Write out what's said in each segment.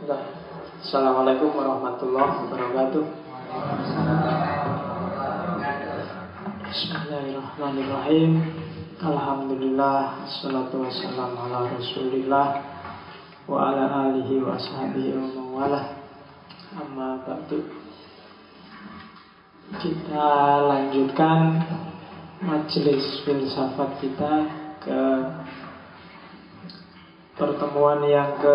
Bismillah. Assalamualaikum warahmatullahi wabarakatuh. Bismillahirrahmanirrahim. Alhamdulillah, salatu wassalamu ala rasulillah wa ala alihi wa sahbihi wa mawalah. Amma ba'du. Kita lanjutkan majelis filsafat kita ke pertemuan yang ke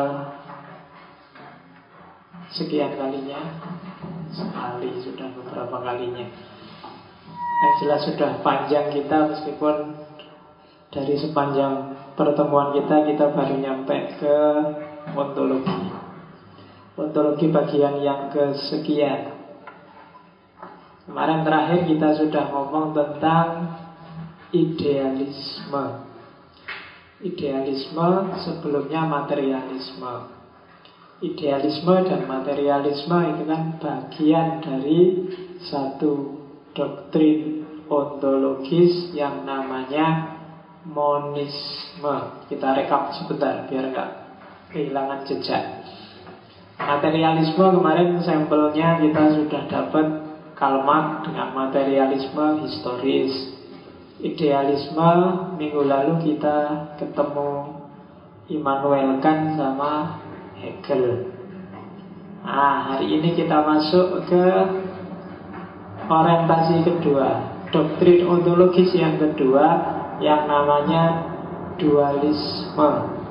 sekian kalinya. Sekali, sudah beberapa kalinya. Yang jelas sudah panjang kita, meskipun dari sepanjang pertemuan kita baru nyampe ke ontologi. Ontologi bagian yang kesekian. Kemarin terakhir kita sudah ngomong tentang idealisme. Idealisme sebelumnya materialisme. Idealisme dan materialisme itu kan bagian dari satu doktrin ontologis yang namanya monisme. Kita rekap sebentar biar nggak kehilangan jejak. Materialisme kemarin sampelnya kita sudah dapat Karl Marx dengan materialisme historis. Idealisme minggu lalu kita ketemu Immanuel Kant sama Hegel. Nah, hari ini kita masuk ke orientasi kedua, doktrin ontologis yang kedua, yang namanya dualisme.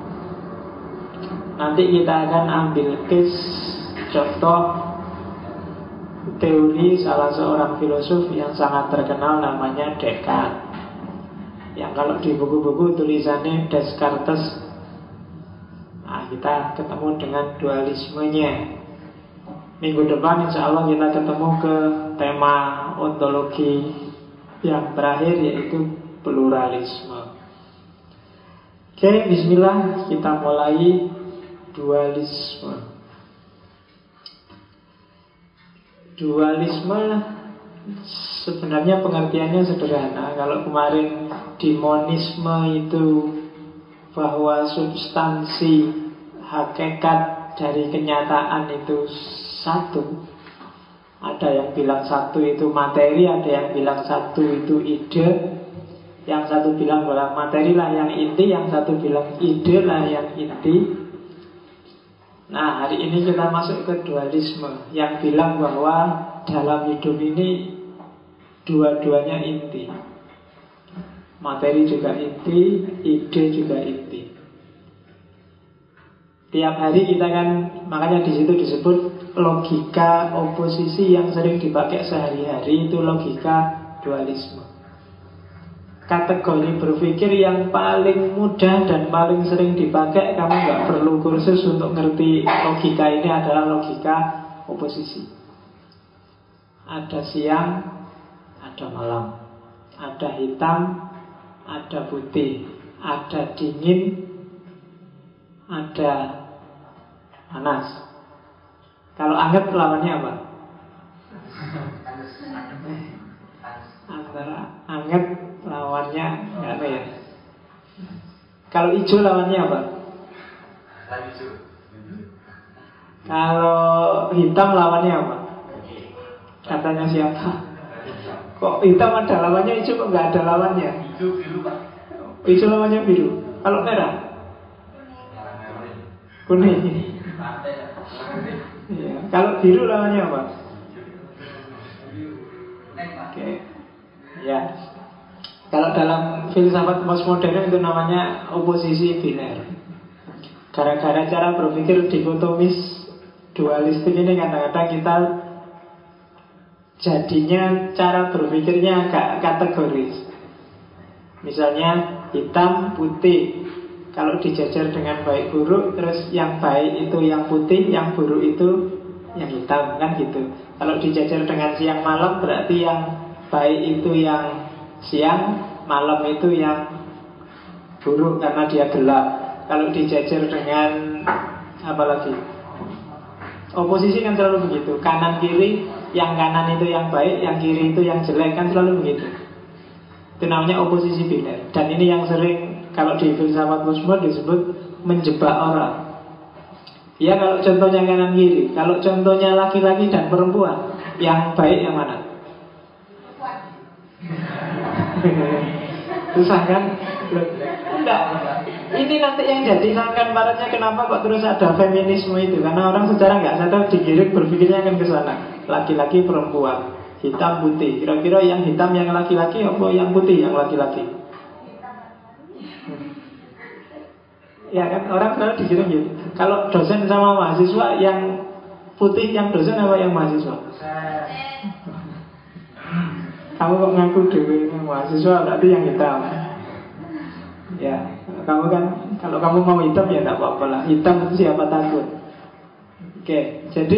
Nanti kita akan ambil case contoh teori salah seorang filosof yang sangat terkenal, namanya Descartes. Yang kalau di buku-buku tulisannya Descartes. Nah, kita ketemu dengan dualismenya. Minggu depan insya Allah kita ketemu ke tema ontologi yang terakhir, yaitu pluralisme. Oke, bismillah, kita mulai dualisme. Dualisme sebenarnya pengertiannya sederhana. Kalau kemarin di monisme itu bahwa substansi hakikat dari kenyataan itu satu. Ada yang bilang satu itu materi, ada yang bilang satu itu ide. Yang satu bilang bahwa materi lah yang inti, yang satu bilang ide lah yang inti. Nah, hari ini kita masuk ke dualisme yang bilang bahwa dalam hidup ini dua-duanya inti. Materi juga inti, ide juga inti. Tiap hari kita kan, makanya di situ disebut logika oposisi yang sering dipakai sehari-hari, itu logika dualisme. Kategori berpikir yang paling mudah dan paling sering dipakai, kamu nggak perlu kursus untuk ngerti logika ini, adalah logika oposisi. Ada siang, ada malam. Ada hitam, ada putih. Ada dingin, ada panas. Kalau anget lawannya apa? Antara anget lawannya nggak ada ya. Kalau hijau lawannya apa? Kalau hitam lawannya apa? Katanya siapa? Kok hitam ada lawannya, hijau kok nggak ada lawannya? Hijau biru, Pak. Hijau lawannya biru. Kalau merah? Kuning. Ya. Kalau biru lawannya apa? Oke. Ya. Kalau dalam filsafat postmodern itu namanya oposisi biner. Gara-gara cara berpikir dikotomis dualistik ini, kadang-kadang kita jadinya cara berpikirnya agak kategoris. Misalnya hitam, putih. Kalau dijajar dengan baik buruk, terus yang baik itu yang putih, yang buruk itu yang hitam, kan gitu. Kalau dijajar dengan siang malam, berarti yang baik itu yang siang, malam itu yang buruk karena dia gelap. Kalau dijajar dengan apa lagi? Oposisi kan selalu begitu. Kanan kiri, yang kanan itu yang baik, yang kiri itu yang jelek, kan selalu begitu. Itu namanya oposisi biner. Dan ini yang sering kalau di filsafat postmodern disebut menjebak orang. Ya kalau contohnya kanan kiri. Kalau contohnya laki-laki dan perempuan, yang baik yang mana? Susah kan? Enggak. Ini nanti yang jadi sangkan paratnya kenapa kok terus ada feminisme itu. Karena orang secara nggak sadar digiring berpikirnya akan ke sana. Laki-laki perempuan, hitam putih. Kira-kira yang hitam yang laki-laki apa yang putih yang laki-laki? Ya kan orang selalu digiring gitu. Kalau dosen sama mahasiswa, yang putih yang dosen apa yang mahasiswa? Kamu kok ngaku dewe mahasiswa berarti yang hitam. Ya, kamu kan kalau kamu mau hitam ya tidak apa-apa lah. Hitam itu siapa takut. Oke, jadi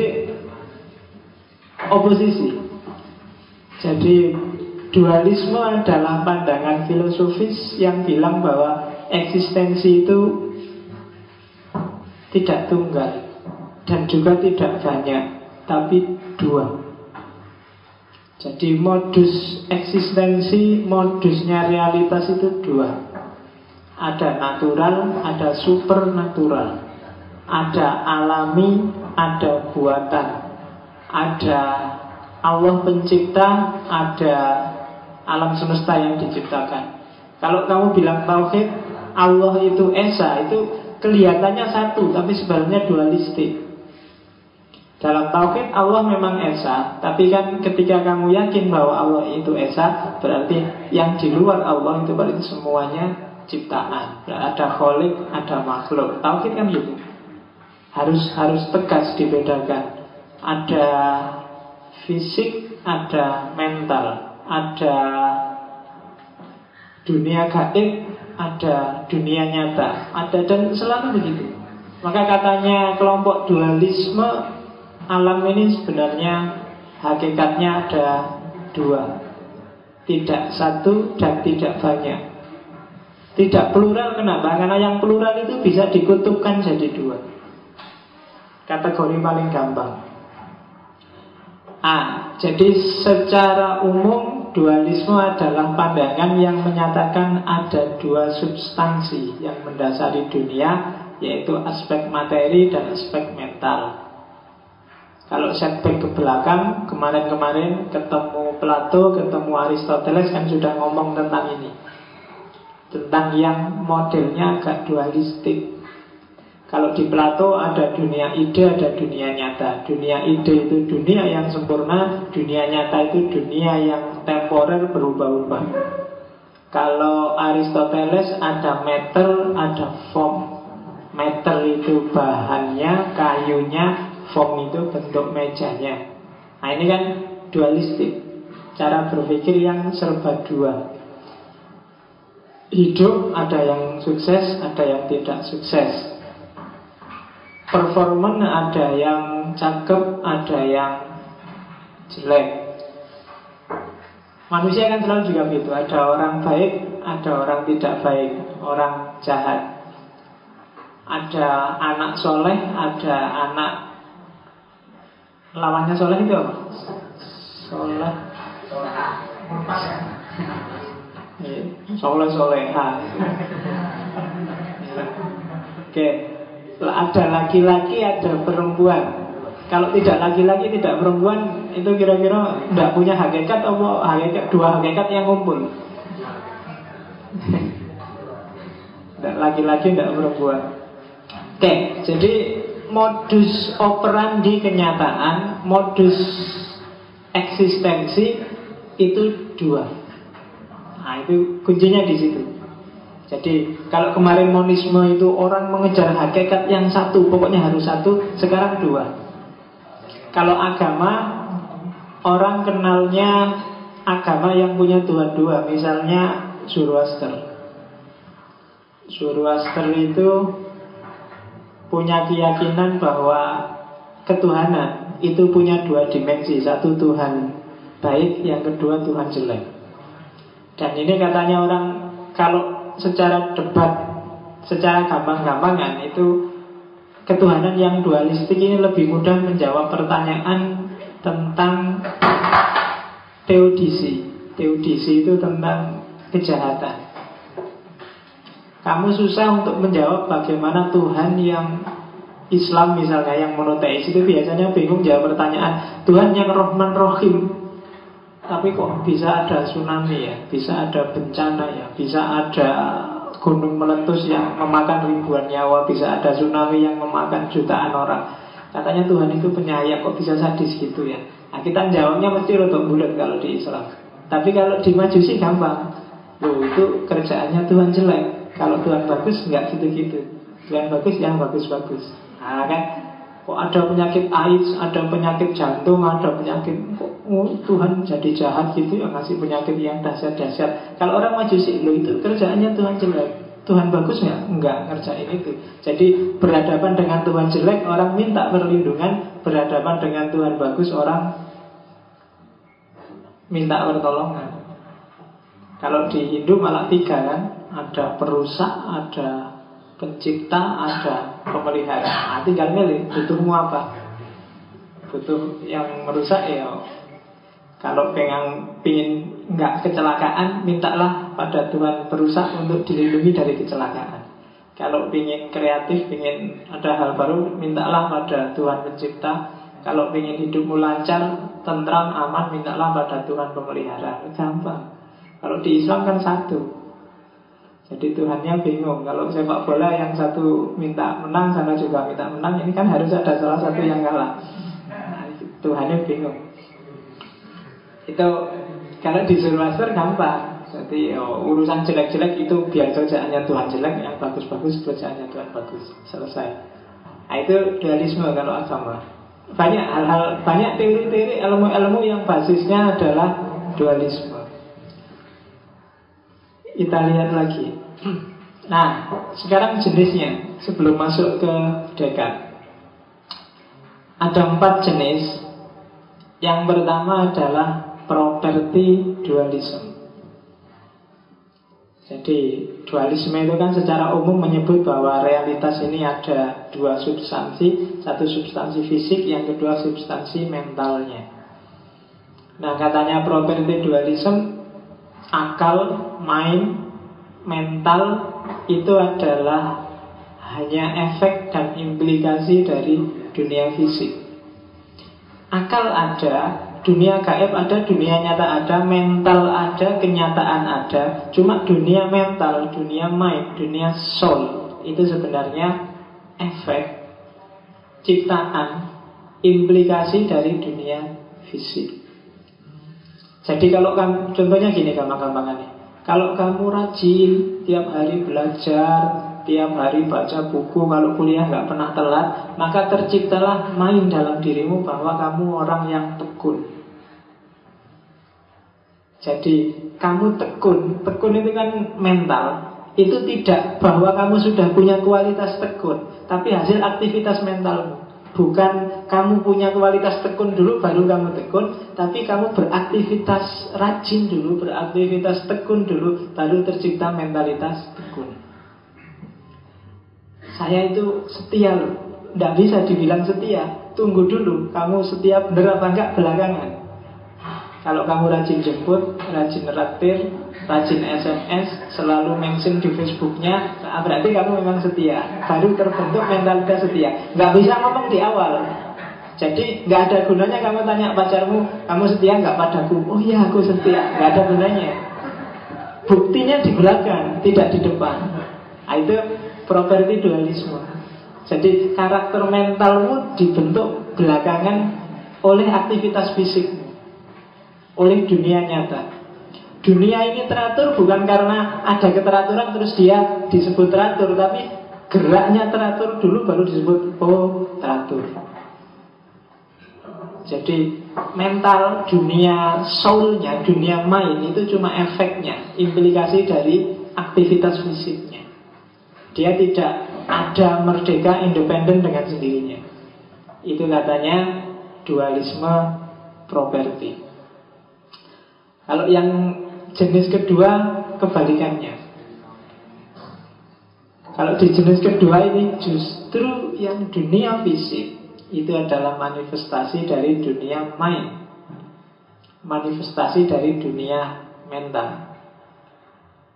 oposisi. Jadi dualisme adalah pandangan filosofis yang bilang bahwa eksistensi itu tidak tunggal dan juga tidak banyak, tapi dua. Jadi modus eksistensi, modusnya realitas itu dua. Ada natural, ada supernatural. Ada alami, ada buatan. Ada Allah pencipta, ada alam semesta yang diciptakan. Kalau kamu bilang tauhid, Allah itu esa, itu kelihatannya satu, tapi sebenarnya dualistik. Dalam tauhid Allah memang esa, tapi kan ketika kamu yakin bahwa Allah itu esa, berarti yang di luar Allah itu berarti semuanya ciptaan. Ada kholik, ada makhluk. Tauhid kan gitu. Harus tegas dibedakan. Ada fisik, ada mental, ada dunia gaib, ada dunia nyata, ada, dan selalu begitu. Maka katanya kelompok dualisme, alam ini sebenarnya hakikatnya ada dua, tidak satu dan tidak banyak. Tidak plural, kenapa? Karena yang plural itu bisa dikutupkan jadi dua. Kategori paling gampang. Jadi secara umum dualisme adalah pandangan yang menyatakan ada dua substansi yang mendasari dunia, yaitu aspek materi dan aspek mental. Kalau setback ke belakang, kemarin-kemarin ketemu Plato, ketemu Aristoteles kan sudah ngomong tentang ini, tentang yang modelnya agak dualistik. Kalau di Plato ada dunia ide, ada dunia nyata. Dunia ide itu dunia yang sempurna, dunia nyata itu dunia yang temporer, berubah-ubah. Kalau Aristoteles ada matter, ada form. Matter itu bahannya, kayunya, form itu bentuk mejanya. Nah ini kan dualistik, cara berpikir yang serba dua. Hidup ada yang sukses, ada yang tidak sukses. Performan ada yang cakep, ada yang jelek. Manusia kan selalu juga gitu. Ada orang baik, ada orang tidak baik, orang jahat. Ada anak soleh, ada anak lawannya soleh itu apa? Soleh, soleh-soleha. Oke. Ada laki-laki, ada perempuan. Kalau tidak laki-laki, tidak perempuan, itu kira-kira tidak punya hakikat atau hakikat, dua hakikat yang kumpul. Tidak laki-laki, tidak perempuan. Oke, jadi modus operandi kenyataan, modus eksistensi itu dua. Nah, itu kuncinya di situ. Jadi kalau kemarin monisme itu orang mengejar hakikat yang satu, pokoknya harus satu, sekarang dua. Kalau agama, orang kenalnya agama yang punya dua-dua. Misalnya Zoroaster. Zoroaster itu punya keyakinan bahwa ketuhanan itu punya dua dimensi. Satu Tuhan baik, yang kedua Tuhan jelek. Dan ini katanya orang kalau secara debat, secara gampang-gampangan itu ketuhanan yang dualistik ini lebih mudah menjawab pertanyaan tentang teodisi. Teodisi itu tentang kejahatan. Kamu susah untuk menjawab bagaimana Tuhan yang Islam misalnya yang monoteis itu biasanya bingung jawab pertanyaan Tuhan yang Rahman Rahim, tapi kok bisa ada tsunami ya, bisa ada bencana ya, bisa ada gunung meletus yang memakan ribuan nyawa, bisa ada tsunami yang memakan jutaan orang. Katanya Tuhan itu penyayang, kok bisa sadis gitu ya. Nah, kita jawabnya mesti rotok bulat kalau di Islam. Tapi kalau di Majusi gampang. Loh, itu kerjaannya Tuhan jelek. Kalau Tuhan bagus, enggak gitu-gitu. Tuhan bagus, yang bagus-bagus. Nah kan, kok ada penyakit AIDS, ada penyakit jantung, ada penyakit, kok Tuhan jadi jahat gitu ya, ngasih penyakit yang dahsyat-dahsyat. Kalau orang Majusi, loh itu kerjaannya Tuhan jelek. Tuhan bagus nggak? Enggak ngerjain itu. Jadi berhadapan dengan Tuhan jelek, orang minta perlindungan. Berhadapan dengan Tuhan bagus, orang minta pertolongan. Kalau di Hindu malah 3 kan, ada perusak, ada pencipta, ada pemelihara. Nah, tinggal milih, butuhmu apa? Butuh yang merusak ya. Kalau pingin nggak kecelakaan, mintalah pada Tuhan perusak untuk dilindungi dari kecelakaan. Kalau pingin kreatif, pingin ada hal baru, mintalah pada Tuhan pencipta. Kalau pingin hidupmu lancar, tentram, aman, mintalah pada Tuhan pemelihara. Gampang. Kalau di Islam kan satu. Jadi Tuhannya bingung. Kalau sepak bola yang satu minta menang, sana juga minta menang, ini kan harus ada salah satu yang kalah. Nah, Tuhannya bingung. Itu kalau di Zoroaster gampang. Jadi urusan jelek-jelek itu biar kerjaannya Tuhan jelek, yang bagus-bagus kerjaannya Tuhan bagus. Selesai. Nah, itu dualisme kalau agama. Banyak hal-hal, banyak teori-teori, ilmu-ilmu yang basisnya adalah dualisme. Kita lihat lagi. Nah, sekarang jenisnya sebelum masuk ke Descartes. Ada 4 jenis. Yang pertama adalah property dualism. Jadi dualisme itu kan secara umum menyebut bahwa realitas ini ada 2 substansi. Satu substansi fisik, yang kedua substansi mentalnya. Nah, katanya property dualism, akal, mind, mental itu adalah hanya efek dan implikasi dari dunia fisik. Akal ada, dunia gaib ada, dunia nyata ada, mental ada, kenyataan ada. Cuma dunia mental, dunia mind, dunia soul itu sebenarnya efek, ciptaan, implikasi dari dunia fisik. Jadi kalau kamu, contohnya gini gampang-gampangannya, kalau kamu rajin tiap hari belajar, tiap hari baca buku, kalau kuliah nggak pernah telat, maka terciptalah main dalam dirimu bahwa kamu orang yang tekun. Jadi kamu tekun, tekun itu kan mental. Itu tidak bahwa kamu sudah punya kualitas tekun, tapi hasil aktivitas mentalmu. Bukan kamu punya kualitas tekun dulu baru kamu tekun, tapi kamu beraktivitas rajin dulu, beraktivitas tekun dulu, baru tercipta mentalitas tekun. Saya itu setia loh. Tidak bisa dibilang setia. Tunggu dulu, kamu setia bener apa enggak belakangan. Kalau kamu rajin jemput, rajin raktir, rajin SMS, selalu mention di Facebooknya, nah berarti kamu memang setia. Baru terbentuk mentalitas setia. Nggak bisa ngomong di awal. Jadi nggak ada gunanya kamu tanya pacarmu, kamu setia nggak padaku? Oh iya aku setia. Nggak ada gunanya. Buktinya di belakang, tidak di depan. Nah, itu property dualisme. Jadi karakter mentalmu dibentuk belakangan oleh aktivitas fisikmu, oleh dunia nyata. Dunia ini teratur bukan karena ada keteraturan terus dia disebut teratur, tapi geraknya teratur dulu baru disebut teratur. Jadi mental, dunia soulnya, dunia mind itu cuma efeknya, implikasi dari aktivitas fisiknya. Dia tidak ada merdeka independen dengan sendirinya. Itu katanya dualisme properti. Kalau yang jenis kedua kebalikannya. Kalau di jenis kedua ini justru yang dunia fisik itu adalah manifestasi dari dunia mind, manifestasi dari dunia mental.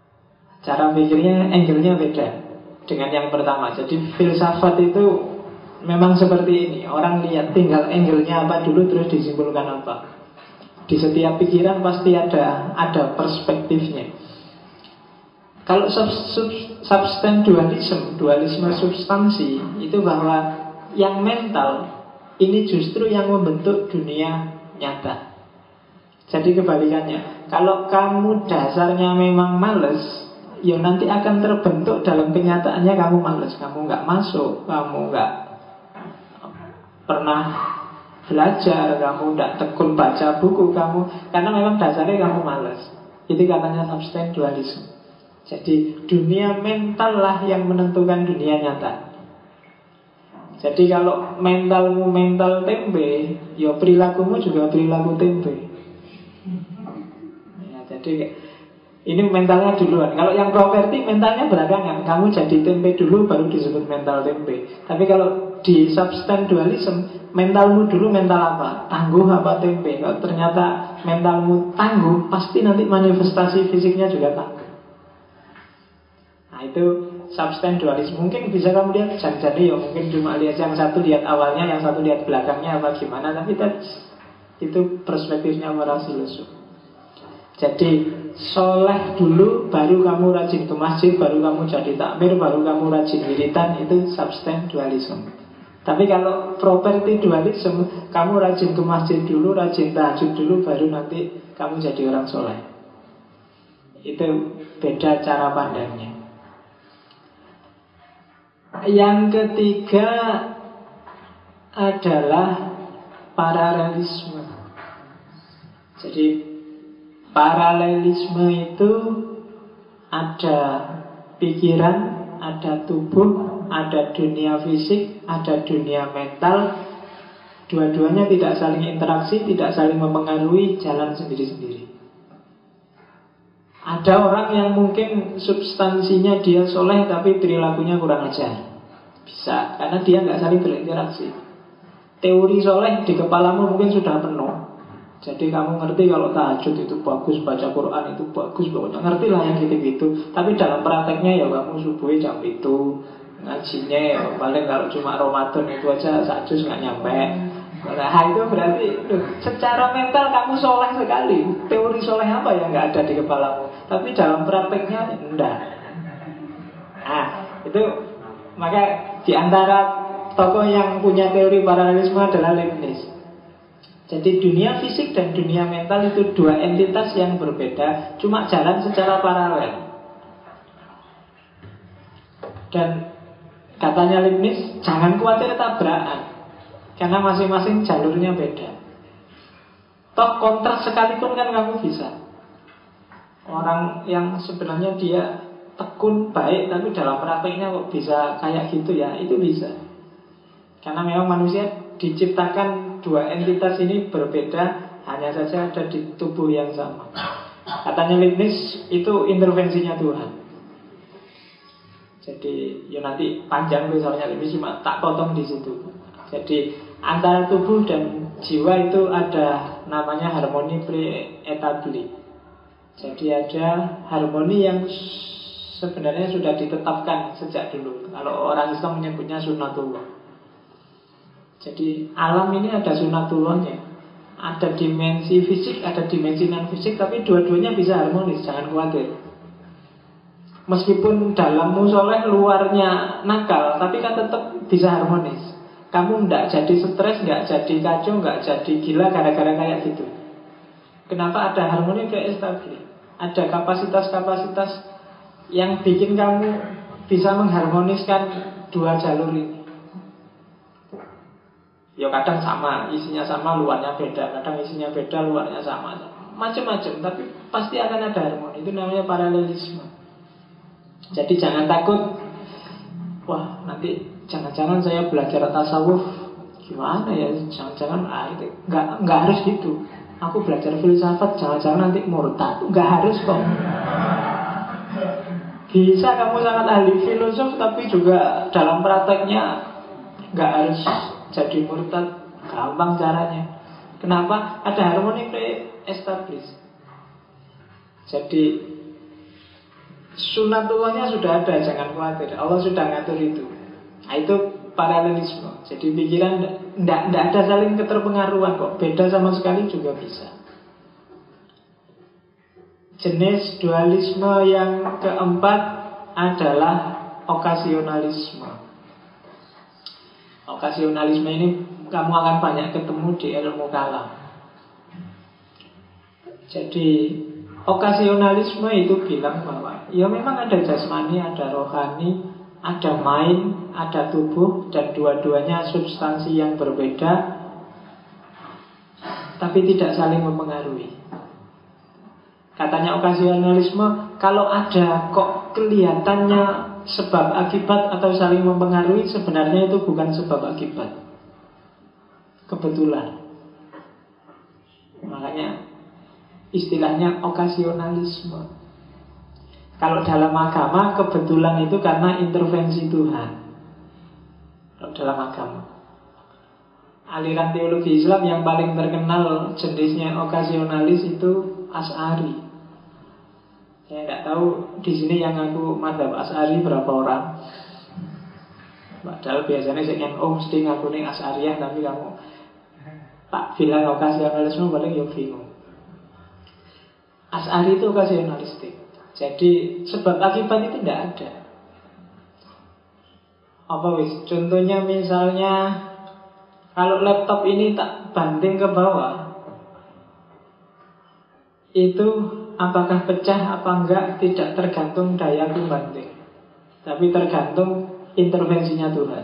Cara pikirnya, angle-nya beda dengan yang pertama. Jadi filsafat itu memang seperti ini. Orang lihat tinggal angle-nya apa dulu, terus disimpulkan apa. Di setiap pikiran pasti ada perspektifnya. Kalau substan dualisme substansi, itu bahwa yang mental ini justru yang membentuk dunia nyata. Jadi kebalikannya, kalau kamu dasarnya memang males, ya nanti akan terbentuk dalam kenyataannya kamu males. Kamu nggak masuk, kamu nggak pernah belajar, kamu nggak tekun baca buku kamu, karena memang dasarnya kamu males. Itu katanya substan dualisme. Jadi dunia mental lah yang menentukan dunia nyata. Jadi kalau mentalmu mental tempe, ya perilakumu juga perilaku tempe. Ya, jadi ini mentalnya duluan. Kalau yang properti mentalnya belakangan. Kamu jadi tempe dulu baru disebut mental tempe. Tapi kalau di substan dualism, mentalmu dulu mental apa? Tangguh apa tempe? Kalau ternyata mentalmu tangguh, pasti nanti manifestasi fisiknya juga tangguh. Nah itu substan dualisme. Mungkin bisa kamu lihat jadi ya, mungkin cuma lihat yang satu lihat awalnya, yang satu lihat belakangnya apa gimana. Tapi itu perspektifnya para filsuf. Jadi soleh dulu, baru kamu rajin ke masjid, baru kamu jadi takmir, baru kamu rajin wiritan. Itu substan dualisme. Tapi kalau property dualisme, kamu rajin ke masjid dulu, rajin tahajud dulu, baru nanti kamu jadi orang soleh. Itu beda cara pandangnya. Yang ketiga adalah paralelisme. Jadi paralelisme itu ada pikiran, ada tubuh, ada dunia fisik, ada dunia mental. Dua-duanya tidak saling interaksi, tidak saling mempengaruhi, jalan sendiri-sendiri. Ada orang yang mungkin substansinya dia soleh tapi perilakunya kurang ajar. Bisa, karena dia nggak saling berinteraksi. Teori soleh di kepalamu mungkin sudah penuh. Jadi kamu ngerti kalau tahajud itu bagus, baca Quran itu bagus, pokoknya ngerti lah yang gitu-gitu. Tapi dalam prakteknya ya kamu subuhnya jam itu, ngajinya ya paling kalau cuma Ramadan itu aja sajus nggak nyampe. Nah itu berarti secara mental kamu soleh sekali. Teori soleh apa yang nggak ada di kepalamu, tapi dalam prakteknya enggak. Nah itu, maka di antara tokoh yang punya teori paralelisme adalah Leibniz. Jadi dunia fisik dan dunia mental itu dua entitas yang berbeda, cuma jalan secara paralel. Dan katanya Leibniz, jangan khawatir tabrakan, karena masing-masing jalurnya beda. Toh kontras sekalipun kan kamu bisa. Orang yang sebenarnya dia tekun baik, tapi dalam prakteknya kok bisa kayak gitu ya, itu bisa. Karena memang manusia diciptakan dua entitas ini berbeda, hanya saja ada di tubuh yang sama. Katanya Leibniz, itu intervensinya Tuhan. Jadi ya nanti panjang misalnya Leibniz, cuma tak potong di situ. Jadi antara tubuh dan jiwa itu ada namanya harmoni pre-etabli. Jadi ada harmoni yang sebenarnya sudah ditetapkan sejak dulu. Kalau orang Islam menyebutnya sunatullah. Jadi alam ini ada sunatullahnya. Ada dimensi fisik, ada dimensi non-fisik, tapi dua-duanya bisa harmonis, jangan khawatir. Meskipun dalammu soleh, luarnya nakal, tapi kan tetap bisa harmonis. Kamu nggak jadi stres, nggak jadi kacau, nggak jadi gila gara-gara kayak gitu. Kenapa ada harmoni pre-established? Ada kapasitas-kapasitas yang bikin kamu bisa mengharmoniskan dua jalur ini. Ya kadang sama, isinya sama, luarnya beda. Kadang isinya beda, luarnya sama. Macam-macam, tapi pasti akan ada harmoni. Itu namanya paralelisme. Jadi jangan takut, wah nanti jangan-jangan saya belajar tasawuf gimana ya, jangan-jangan itu nggak harus gitu. Aku belajar filsafat, jangan-jangan nanti murtad. Nggak harus kok. Bisa kamu sangat ahli filosof, tapi juga dalam prakteknya nggak harus jadi murtad. Gampang caranya. Kenapa? Ada harmoni pre-established. Jadi sunatullahnya sudah ada, jangan khawatir. Allah sudah ngatur itu. Nah itu paralelisme. Jadi pikiran tidak ada saling keterpengaruhan kok. Beda sama sekali juga bisa. Jenis dualisme yang keempat adalah okasionalisme. Okasionalisme ini kamu akan banyak ketemu di ilmu kalam. Jadi okasionalisme itu bilang bahwa ya memang ada jasmani, ada rohani, ada mind, ada tubuh, dan dua-duanya substansi yang berbeda, tapi tidak saling mempengaruhi. Katanya okasionalisme, kalau ada kok kelihatannya sebab akibat atau saling mempengaruhi, sebenarnya itu bukan sebab akibat, kebetulan. Makanya istilahnya okasionalisme. Kalau dalam agama kebetulan itu karena intervensi Tuhan. Kalau dalam agama, aliran teologi Islam yang paling terkenal jenisnya okasionalis itu Asy'ari. Saya tidak tahu di sini yang ngaku mazhab Asy'ari berapa orang. Padahal biasanya saya mesti ngaku nih Asy'ariyah, tapi kamu tak bilang okasionalisme paling ya bingung. Asy'ari itu okasionalistik. Jadi sebab akibat itu tidak ada. Apa wis? Contohnya misalnya kalau laptop ini tak banting ke bawah, itu apakah pecah apa enggak tidak tergantung dayaku banting, tapi tergantung intervensinya Tuhan.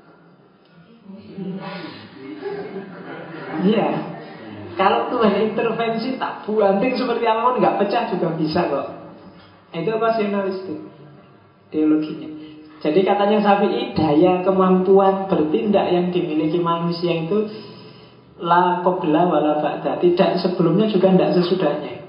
Iya. Kalau Tuhan intervensi tak banting seperti apapun nggak pecah juga bisa kok. Itu okasionalistik teologinya. Jadi katanya Syafi'i, daya kemampuan bertindak yang dimiliki manusia itu la qabla wa la ba'da, tidak sebelumnya juga tidak sesudahnya.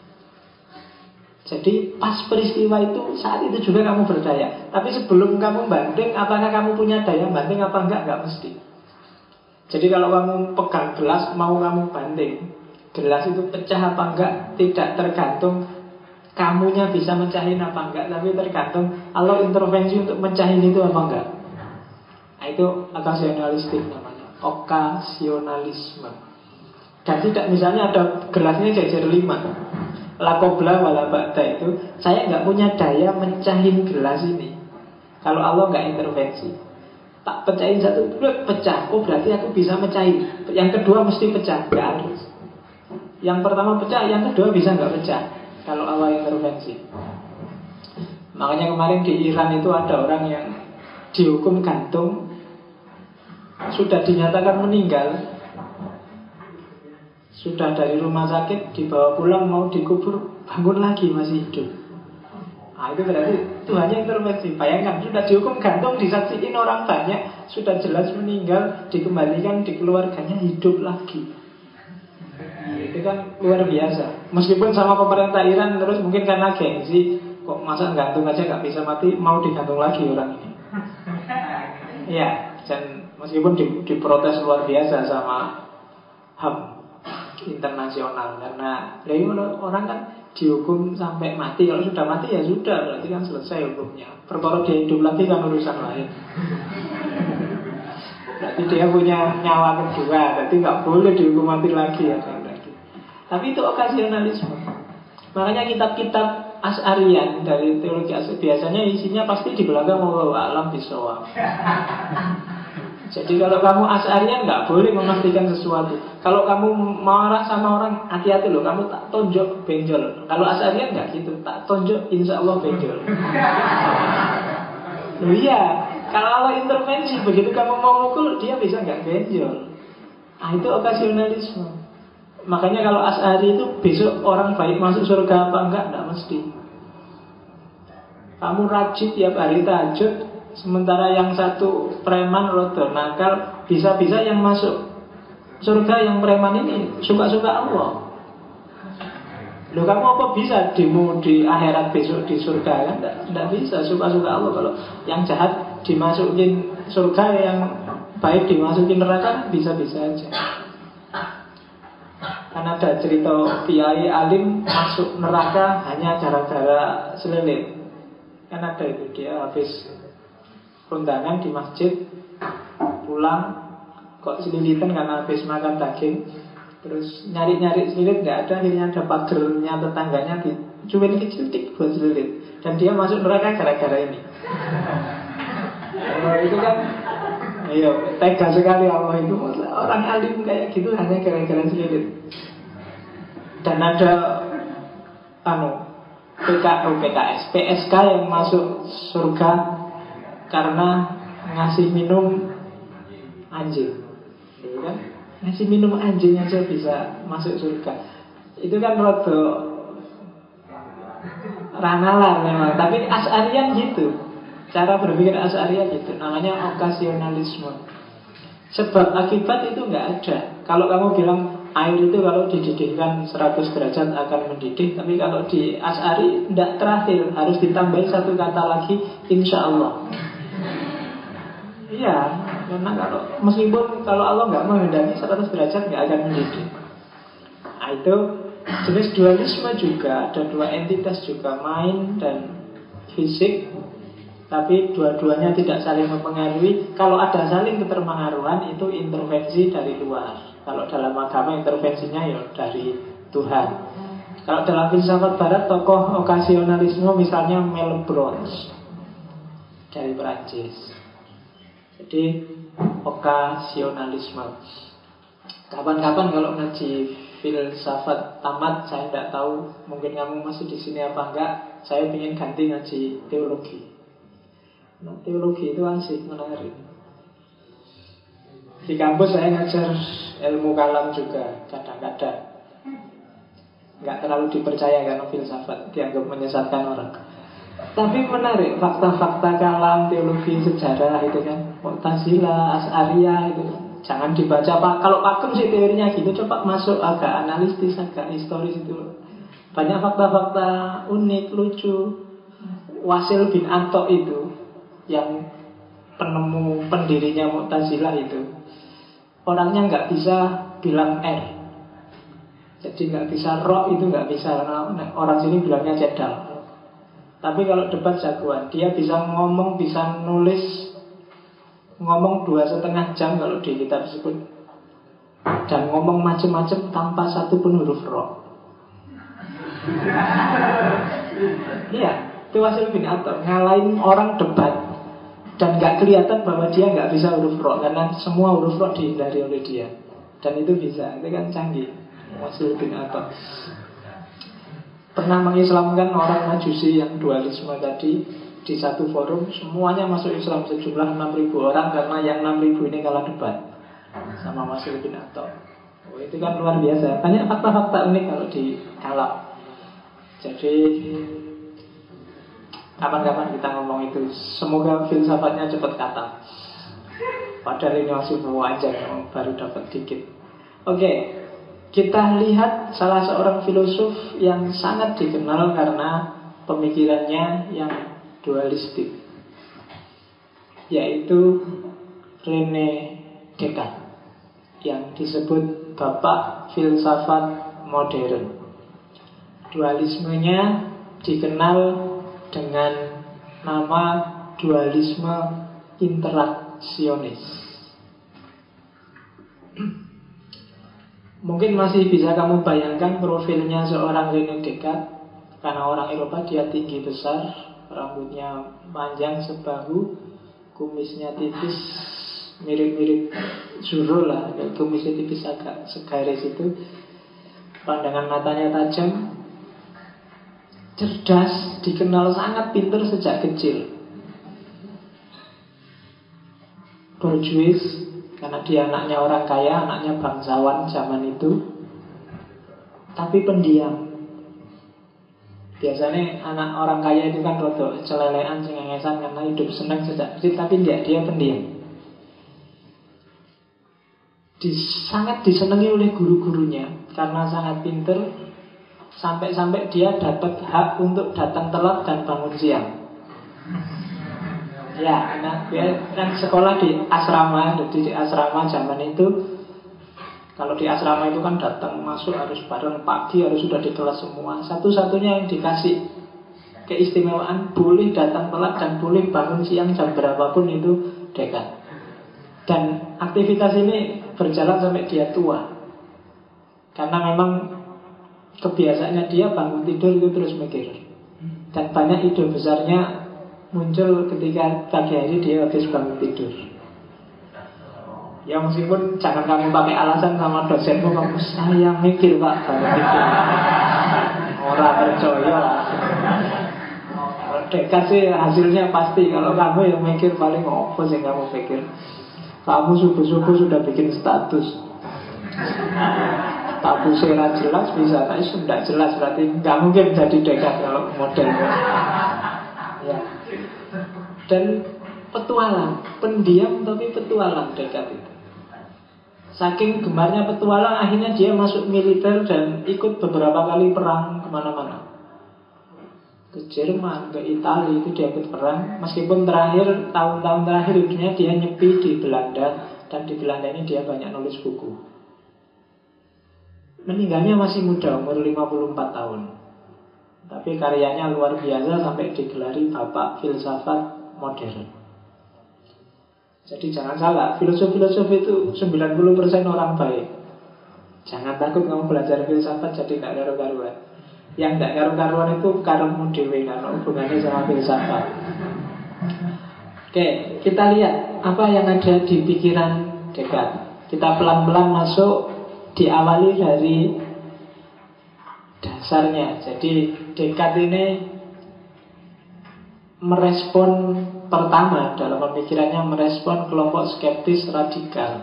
Jadi pas peristiwa itu, saat itu juga kamu berdaya. Tapi sebelum kamu banting, apakah kamu punya daya banting apa enggak? Enggak mesti. Jadi kalau kamu pegang gelas, mau kamu banting, gelas itu pecah apa enggak tidak tergantung kamunya bisa mencahin apa enggak, tapi tergantung Allah intervensi untuk mencahin itu apa enggak. Nah, itu okasionalistik namanya, okasionalisme. Dan tidak misalnya ada gelasnya jajar 5, la qabla wala ba'da, itu saya enggak punya daya mencahin gelas ini kalau Allah enggak intervensi. Tak pecahin satu, pecah. Oh berarti aku bisa mencahin. Yang kedua mesti pecah, enggak harus. Yang pertama pecah, yang kedua bisa enggak pecah kalau Allah intervensi. Makanya kemarin di Iran itu ada orang yang dihukum gantung, sudah dinyatakan meninggal, sudah dari rumah sakit dibawa pulang mau dikubur, bangun lagi masih hidup. Nah itu berarti Tuhannya intervensi. Bayangkan sudah dihukum gantung, disaksiin orang banyak, sudah jelas meninggal, dikembalikan di keluarganya hidup lagi. Itu kan luar biasa. Meskipun sama pemerintah Iran terus mungkin karena gengsi, kok masa gantung aja nggak bisa mati, mau digantung lagi orang ini. Ya, dan meskipun diprotes luar biasa sama HAM internasional, karena orang kan dihukum sampai mati. Kalau sudah mati ya sudah, berarti kan selesai hukumnya. Perkara dia hidup lagi kan urusan lain. Berarti dia punya nyawa kedua, berarti nggak boleh dihukum mati lagi ya. Tapi itu okasionalisme. Makanya kitab-kitab Asy'arian dari teologi Asy'ari biasanya isinya pasti di belakang wallahu a'lam bishawab. Jadi kalau kamu Asy'arian nggak boleh memastikan sesuatu. Kalau kamu marah sama orang, hati-hati loh, kamu tak tonjok benjol. Kalau Asy'arian nggak gitu, tak tonjok insya Allah benjol. Loh iya, kalau Allah intervensi begitu kamu mau mukul, dia bisa nggak benjol. Ah itu okasionalisme. Makanya kalau Asy'ari itu besok orang baik masuk surga apa enggak mesti. Kamu rajin tiap hari tahajud, sementara yang satu preman rodo nakal, bisa-bisa yang masuk surga yang preman ini suka-suka Allah. Loh kamu apa bisa demo di akhirat besok di surga kan? Tidak bisa, suka-suka Allah. Kalau yang jahat dimasukin surga, yang baik dimasukin neraka, bisa-bisa aja. Kan ada cerita kiai alim masuk neraka hanya gara-gara selilit. Kan ada itu, dia habis kondangan di masjid, pulang kok selilitan karena habis makan daging. Terus nyari-nyari selilit nggak ada, akhirnya ada pagernya tetangganya dicumin kecil tik buat selilit. Dan dia masuk neraka gara-gara ini. Itu kan, iya, tega sekali Allah itu. Orang alim kayak gitu hanya gara-gara selilit. Dan ada PKS, PSK yang masuk surga karena ngasih minum anjing, gitu kan? Ngasih minum anjing aja bisa masuk surga. Itu kan rada ranalah memang. Tapi Asy'ariyah gitu. Cara berpikir Asy'ariyah gitu. Namanya okasionalisme. Sebab akibat itu nggak ada. Kalau kamu bilang air itu kalau dididihkan 100 derajat akan mendidih, tapi kalau di Asy'ari tidak terakhir, harus ditambahin satu kata lagi, insya Allah. Iya, karena meskipun kalau Allah nggak menghendaki 100 derajat nggak akan mendidih. Nah, itu jenis dualisme juga. Ada dua entitas juga, mind dan fisik, tapi dua-duanya tidak saling mempengaruhi. Kalau ada saling keterpengaruhan, itu intervensi dari luar. Kalau dalam agama intervensinya ya dari Tuhan. Kalau dalam filsafat barat, tokoh okasionalisme misalnya Mel Brooks dari Perancis. Jadi okasionalisme. Kapan-kapan kalau ngaji filsafat tamat, saya tidak tahu, mungkin kamu masih di sini apa enggak, saya ingin ganti ngaji teologi. Nah, teologi itu asik, menarik. Di kampus saya ngajar ilmu kalam juga kadang-kadang. Nggak terlalu dipercaya karena filsafat dianggap menyesatkan orang. Tapi menarik, fakta-fakta kalam, teologi, sejarah itu kan, Mu'tazilah, Asy'ariyah itu. Jangan dibaca Pak. Kalau pakem sih teorinya gitu, coba masuk agak analitis, agak historis itu. Banyak fakta-fakta unik, lucu. Wasil bin Atok itu yang penemu pendirinya Mu'tazilah itu, orangnya nggak bisa bilang R. Jadi nggak bisa roh, itu nggak bisa. Orang sini bilangnya cedal. Tapi kalau debat jagoan, dia bisa ngomong, bisa nulis, ngomong 2,5 jam kalau di kitab tersebut, dan ngomong macam-macam tanpa satu pun huruf roh. Iya, itu Wasil bin Atok ngalahin orang debat dan nggak kelihatan bahwa dia nggak bisa huruf roh, karena semua huruf roh dihindari oleh dia. Dan itu bisa, itu kan canggih. Wasil bin Atok pernah mengislamkan orang Majusi yang dualisme tadi di satu forum. Semuanya masuk Islam, sejumlah 6.000 orang, karena yang 6.000 ini kalah debat sama Wasil bin Atok. Oh, itu kan luar biasa. Banyak fakta-fakta unik kalau di kalam. Jadi kapan-kapan kita ngomong itu. Semoga filsafatnya cepat kata. Padahal ini masih wajar, baru dapat dikit. Oke, kita lihat salah seorang filosof yang sangat dikenal karena pemikirannya yang dualistik, yaitu René Descartes, yang disebut bapak filsafat modern. Dualismenya dikenal dengan nama dualisme interaksionis. Mungkin masih bisa kamu bayangkan profilnya seorang René Descartes. Karena orang Eropa, dia tinggi besar, rambutnya panjang sebahu, kumisnya tipis, mirip-mirip Zoro lah, kumisnya tipis agak segaris itu. Pandangan matanya tajam, cerdas, dikenal sangat pintar sejak kecil. Bourgeois, karena dia anaknya orang kaya, anaknya bangsawan zaman itu. Tapi pendiam. Biasanya anak orang kaya itu kan rodo celelean, cengengesan karena hidup senang sejak kecil. Tapi dia pendiam. Sangat disenangi oleh guru-gurunya karena sangat pintar. Sampai-sampai dia dapat hak untuk datang telat dan bangun siang. Ya, anak dia kan sekolah di asrama. Jadi di asrama zaman itu, kalau di asrama itu kan datang masuk harus bareng pagi, harus sudah di kelas semua. Satu-satunya yang dikasih keistimewaan boleh datang telat dan boleh bangun siang jam berapapun itu Descartes. Dan aktivitas ini berjalan sampai dia tua. Karena memang kebiasaannya dia bangun tidur itu terus mikir. Dan banyak ide besarnya muncul ketika pagi hari dia habis bangun tidur. Ya meskipun jangan kamu pakai alasan sama dosenmu, kamu saya mikir pak bangun tidur. Orang percaya. Kalau dekat sih hasilnya pasti. Kalau kamu yang mikir paling apa sih kamu pikir. Kamu subuh-subuh sudah bikin status. Statusnya jelas bisa, tapi sudah jelas berarti nggak mungkin jadi dekat kalau modelnya. Ya. Dan petualang, pendiam tapi petualang dekat itu. Saking gemarnya petualang, akhirnya dia masuk militer dan ikut beberapa kali perang kemana-mana. Ke Jerman, ke Italia itu dia ikut perang. Meskipun terakhir, tahun-tahun terakhir hidupnya dia nyepi di Belanda. Dan di Belanda ini dia banyak nulis buku. Meninggalnya masih muda, umur 54 tahun. Tapi karyanya luar biasa sampai digelari Bapak Filsafat Modern. Jadi jangan salah, filosof-filosof itu 90% orang baik. Jangan takut kamu belajar filsafat jadi tidak karu-karuan. Yang tidak karu-karuan itu karemu dewe, karena hubungannya sama filsafat. Oke, kita lihat apa yang ada di pikiran Descartes. Kita pelan-pelan masuk. Diawali dari dasarnya. Jadi Descartes ini merespon pertama dalam pemikirannya, merespon kelompok skeptis radikal.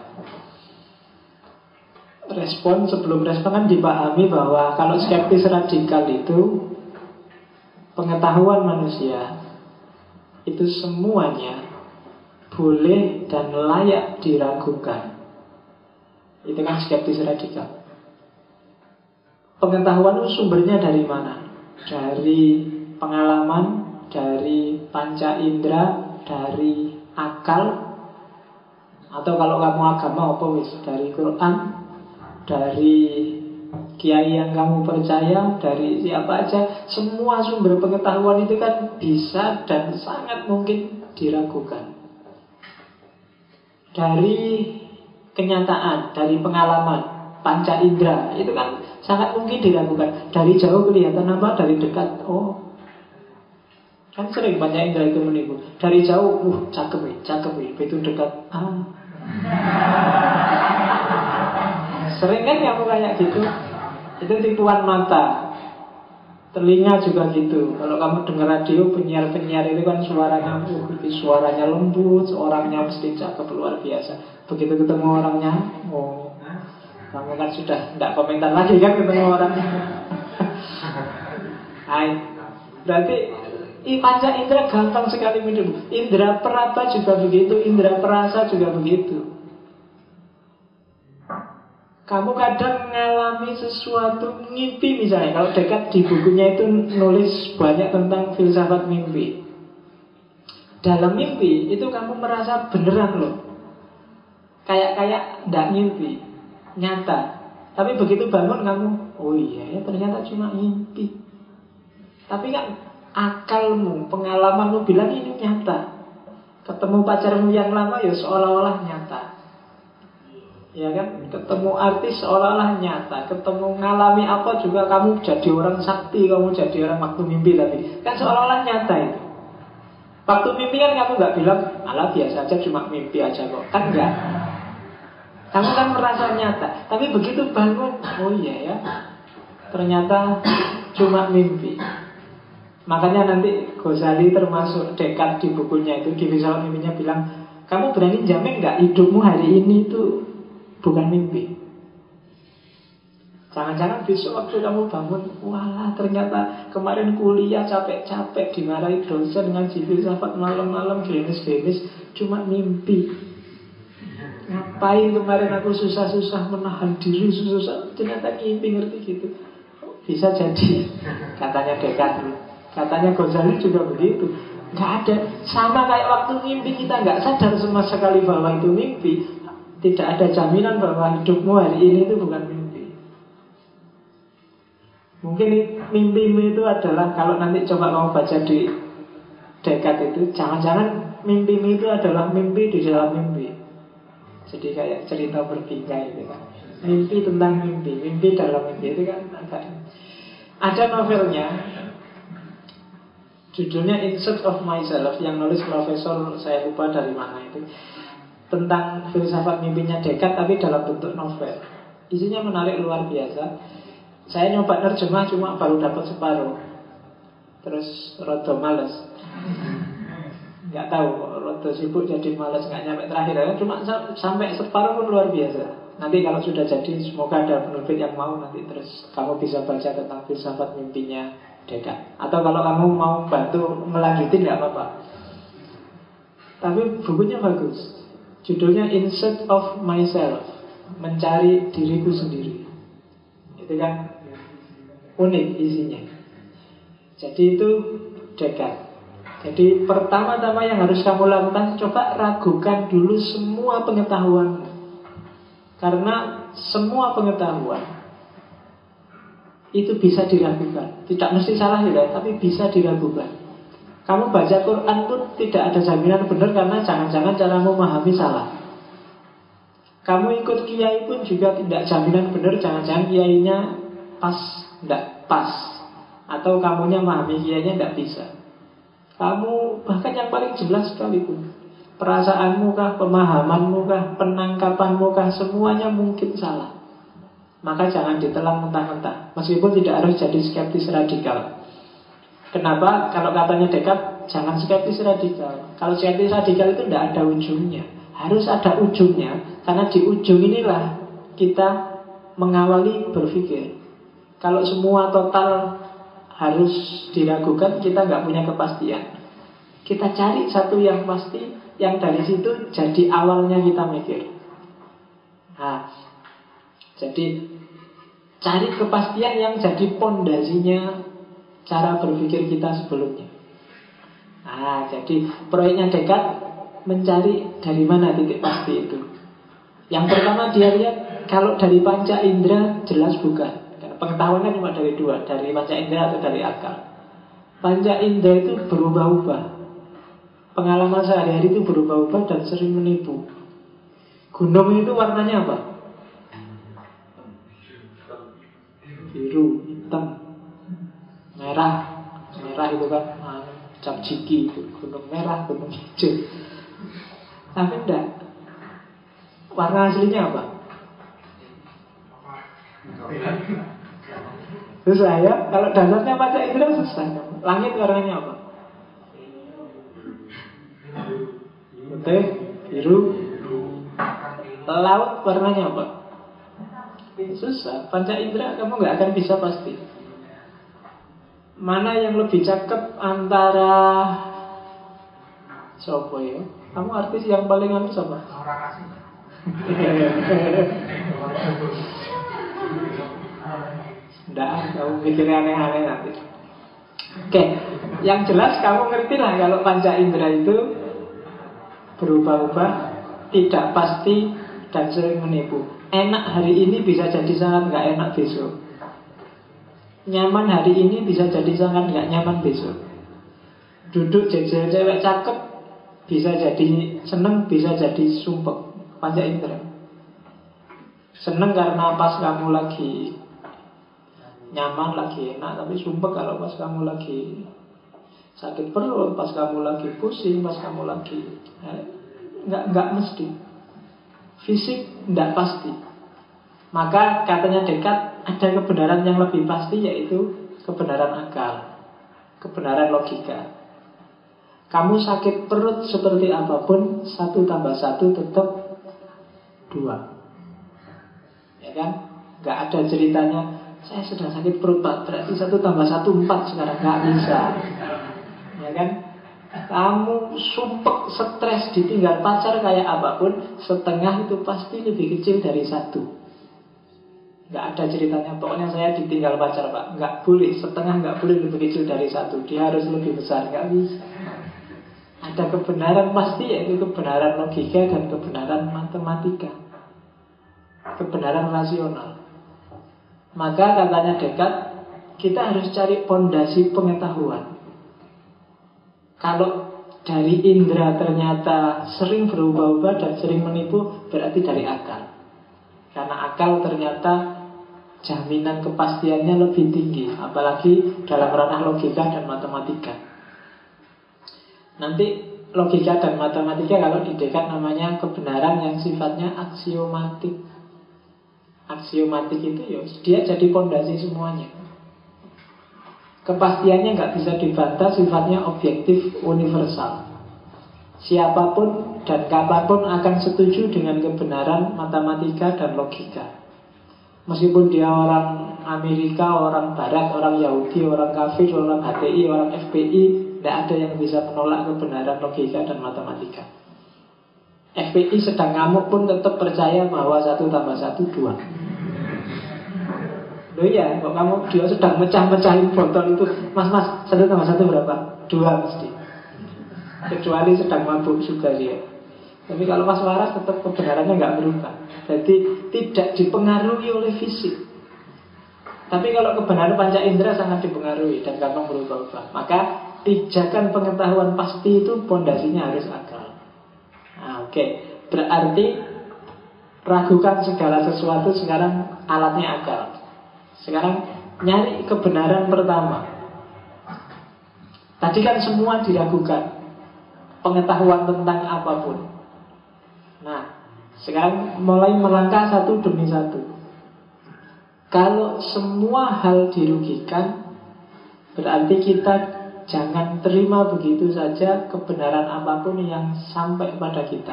Sebelum respon kan dipahami bahwa kalau skeptis radikal itu pengetahuan manusia itu semuanya boleh dan layak diragukan. Itu kan skeptis radikal. Pengetahuan itu sumbernya dari mana? Dari pengalaman, dari panca indera, dari akal, atau kalau kamu agama apa wis, dari Quran, dari kiai yang kamu percaya, dari siapa aja. Semua sumber pengetahuan itu kan bisa dan sangat mungkin diragukan. Dari kenyataan, dari pengalaman, panca indera, itu kan sangat mungkin diragukan. Dari jauh kelihatan apa, dari dekat, oh. Kan sering panca indera itu menipu. Dari jauh, cakep, begitu dekat, Sering kan kamu kayak gitu. Itu tipuan mata. Telinga juga gitu. Kalau kamu dengar radio, penyiar-penyiar itu kan suaranya lembut, orangnya mesti cakep luar biasa. Begitu ketemu orangnya, kamu kan sudah tidak komentar lagi kan ketemu orangnya. Berarti panca indera gampang sekali menipu. Indera peraba juga begitu, indera perasa juga begitu. Kamu kadang mengalami sesuatu mimpi misalnya. Kalau Descartes di bukunya itu nulis banyak tentang filsafat mimpi. Dalam mimpi itu kamu merasa beneran loh. Kayak tidak mimpi, nyata. Tapi begitu bangun kamu, oh iya ya ternyata cuma mimpi. Tapi kan akalmu, pengalamanmu bilang ini nyata. Ketemu pacarmu yang lama ya seolah-olah nyata. Ya kan, ketemu artis seolah-olah nyata. Ketemu ngalami apa juga kamu jadi orang sakti, kamu jadi orang waktu mimpi tadi. Kan seolah-olah nyata itu. Waktu mimpi kan kamu gak bilang, alah biasa aja cuma mimpi aja kok. Kan enggak. Kamu kan merasa nyata. Tapi begitu bangun, oh iya ya, ternyata cuma mimpi. Makanya nanti Ghazali termasuk Descartes di bukunya itu, di filsafat mimpinya bilang, kamu berani jamin gak hidupmu hari ini itu bukan mimpi? Jangan-jangan besok waktu kamu bangun, walah ternyata kemarin kuliah capek-capek dimarahi dosen ngaji filsafat malam-malam glenis-glenis, cuma mimpi. Ngapain kemarin aku susah-susah menahan diri, susah-susah, ternyata mimpi, ngerti gitu. Bisa jadi, katanya Descartes. Katanya Ghazali juga begitu. Gak ada, sama kayak waktu mimpi kita gak sadar sama sekali bahwa itu mimpi. Tidak ada jaminan bahwa hidupmu hari ini itu bukan mimpi. Mungkin mimpimu itu adalah, kalau nanti coba kamu baca di Descartes itu, jangan-jangan mimpimu itu adalah mimpi di dalam mimpi. Jadi kayak cerita berbingkai gitu kan. Mimpi tentang mimpi, mimpi dalam mimpi itu kan agak. Ada novelnya, judulnya In Search of Myself, yang nulis profesor, saya lupa dari mana itu, tentang filsafat mimpinya Descartes tapi dalam bentuk novel. Isinya menarik luar biasa. Saya nyoba nerjemah cuma baru dapat separuh. Terus rada males. Nggak tahu, rada sibuk jadi males, nggak nyampe terakhir. Cuma sampai separuh pun luar biasa. Nanti kalau sudah jadi, semoga ada penerbit yang mau, nanti terus kamu bisa baca tentang filsafat mimpinya Descartes. Atau kalau kamu mau bantu melanjutin nggak apa-apa. Tapi bukunya bagus. Judulnya In Search of Myself, mencari diriku sendiri. Itu kan unik isinya. Jadi itu Descartes. Jadi pertama-tama yang harus kamu lakukan, coba ragukan dulu semua pengetahuanmu. Karena semua pengetahuan itu bisa diragukan. Tidak mesti salah ya, tapi bisa diragukan. Kamu baca Quran pun tidak ada jaminan benar, karena jangan-jangan cara memahami salah. Kamu ikut kiai pun juga tidak jaminan benar, jangan-jangan kiainya pas, tidak pas. Atau kamunya memahami kiainya tidak bisa. Kamu bahkan yang paling jelas sekalipun, perasaanmu kah, pemahamanmu kah, penangkapanmu kah, semuanya mungkin salah. Maka jangan ditelan mentah-mentah. Meskipun tidak harus jadi skeptis radikal. Kenapa? Kalau katanya Descartes, jangan skeptis radikal. Kalau skeptis radikal itu tidak ada ujungnya. Harus ada ujungnya. Karena di ujung inilah kita mengawali berpikir. Kalau semua total harus diragukan, kita nggak punya kepastian. Kita cari satu yang pasti, yang dari situ jadi awalnya kita mikir. Nah, jadi cari kepastian yang jadi pondasinya cara berpikir kita sebelumnya. Nah, jadi proyeknya Descartes mencari dari mana titik pasti itu. Yang pertama dia lihat, kalau dari panca indera jelas bukan. Karena pengetahuannya cuma dari dua, dari panca indera atau dari akal. Panca indera itu berubah-ubah. Pengalaman sehari-hari itu berubah-ubah dan sering menipu. Gunung itu warnanya apa? Biru, hitam, merah. Merah itu kan cap jiki itu. Gunung merah, gunung hijau. Tapi enggak. Warna aslinya apa? Susah ya. Kalau dasarnya pada indera susah. Langit warnanya apa? Putih, biru. Laut warnanya apa? Susah. Panca indera kamu nggak akan bisa pasti. Mana yang lebih cakep antara siapa ya? Kamu artis yang paling anu siapa? Nggak, kamu mikirnya aneh-aneh nanti. Oke, yang jelas kamu ngerti lah kalau panca indera itu berubah-ubah, tidak pasti, dan sering menipu. Enak hari ini bisa jadi sangat nggak enak besok. Nyaman hari ini bisa jadi sangat nggak nyaman besok. Duduk jajan cewek cakep bisa jadi seneng, bisa jadi sumpek. Panca indera. Seneng karena pas kamu lagi nyaman, lagi enak. Tapi sumpek kalau pas kamu lagi sakit perut, pas kamu lagi pusing, pas kamu lagi nggak mesti. Fisik nggak pasti. Maka katanya Descartes, ada kebenaran yang lebih pasti, yaitu kebenaran akal, kebenaran logika. Kamu sakit perut seperti apapun, 1 tambah 1 tetap 2. Ya kan? Nggak ada ceritanya saya sedang sakit perut Pak, berarti 1 tambah 1 4 sekarang. Nggak bisa. Ya kan? Kamu sumpek, stres, ditinggal pacar kayak apapun, setengah itu pasti lebih kecil dari 1. Nggak ada ceritanya pokoknya saya ditinggal pacar Pak. Nggak boleh, setengah nggak boleh lebih kecil dari 1. Dia harus lebih besar. Nggak bisa. Ada kebenaran pasti, yaitu kebenaran logika dan kebenaran matematika, kebenaran rasional. Maka katanya Descartes, kita harus cari pondasi pengetahuan. Kalau dari indera ternyata sering berubah-ubah dan sering menipu, berarti dari akal. Karena akal ternyata jaminan kepastiannya lebih tinggi, apalagi dalam ranah logika dan matematika. Nanti logika dan matematika kalau di Descartes namanya kebenaran yang sifatnya aksiomatik. Aksiomatik itu ya dia jadi pondasi semuanya. Kepastiannya nggak bisa dibantah, sifatnya objektif universal. Siapapun dan kapanpun akan setuju dengan kebenaran matematika dan logika. Meskipun dia orang Amerika, orang Barat, orang Yahudi, orang kafir, orang HTI, orang FPI, tidak ada yang bisa menolak kebenaran logika dan matematika. FPI sedang ngamuk pun tetap percaya bahwa 1 tambah 1 2. Loh iya, kok kamu dia sedang mecah-mecahin botol itu, mas 1 tambah 1 berapa? 2 mesti. Kecuali sedang mabuk juga dia. Tapi kalau pas waras tetap kebenarannya nggak berubah. Jadi tidak dipengaruhi oleh fisik. Tapi kalau kebenaran panca indera sangat dipengaruhi dan gampang berubah-ubah. Maka pijakan pengetahuan pasti itu pondasinya harus akal. Nah, oke. Berarti ragukan segala sesuatu sekarang alatnya akal. Sekarang nyari kebenaran pertama. Tadi kan semua diragukan, pengetahuan tentang apapun. Nah, sekarang mulai melangkah satu demi satu. Kalau semua hal dirugikan, berarti kita jangan terima begitu saja kebenaran apapun yang sampai pada kita.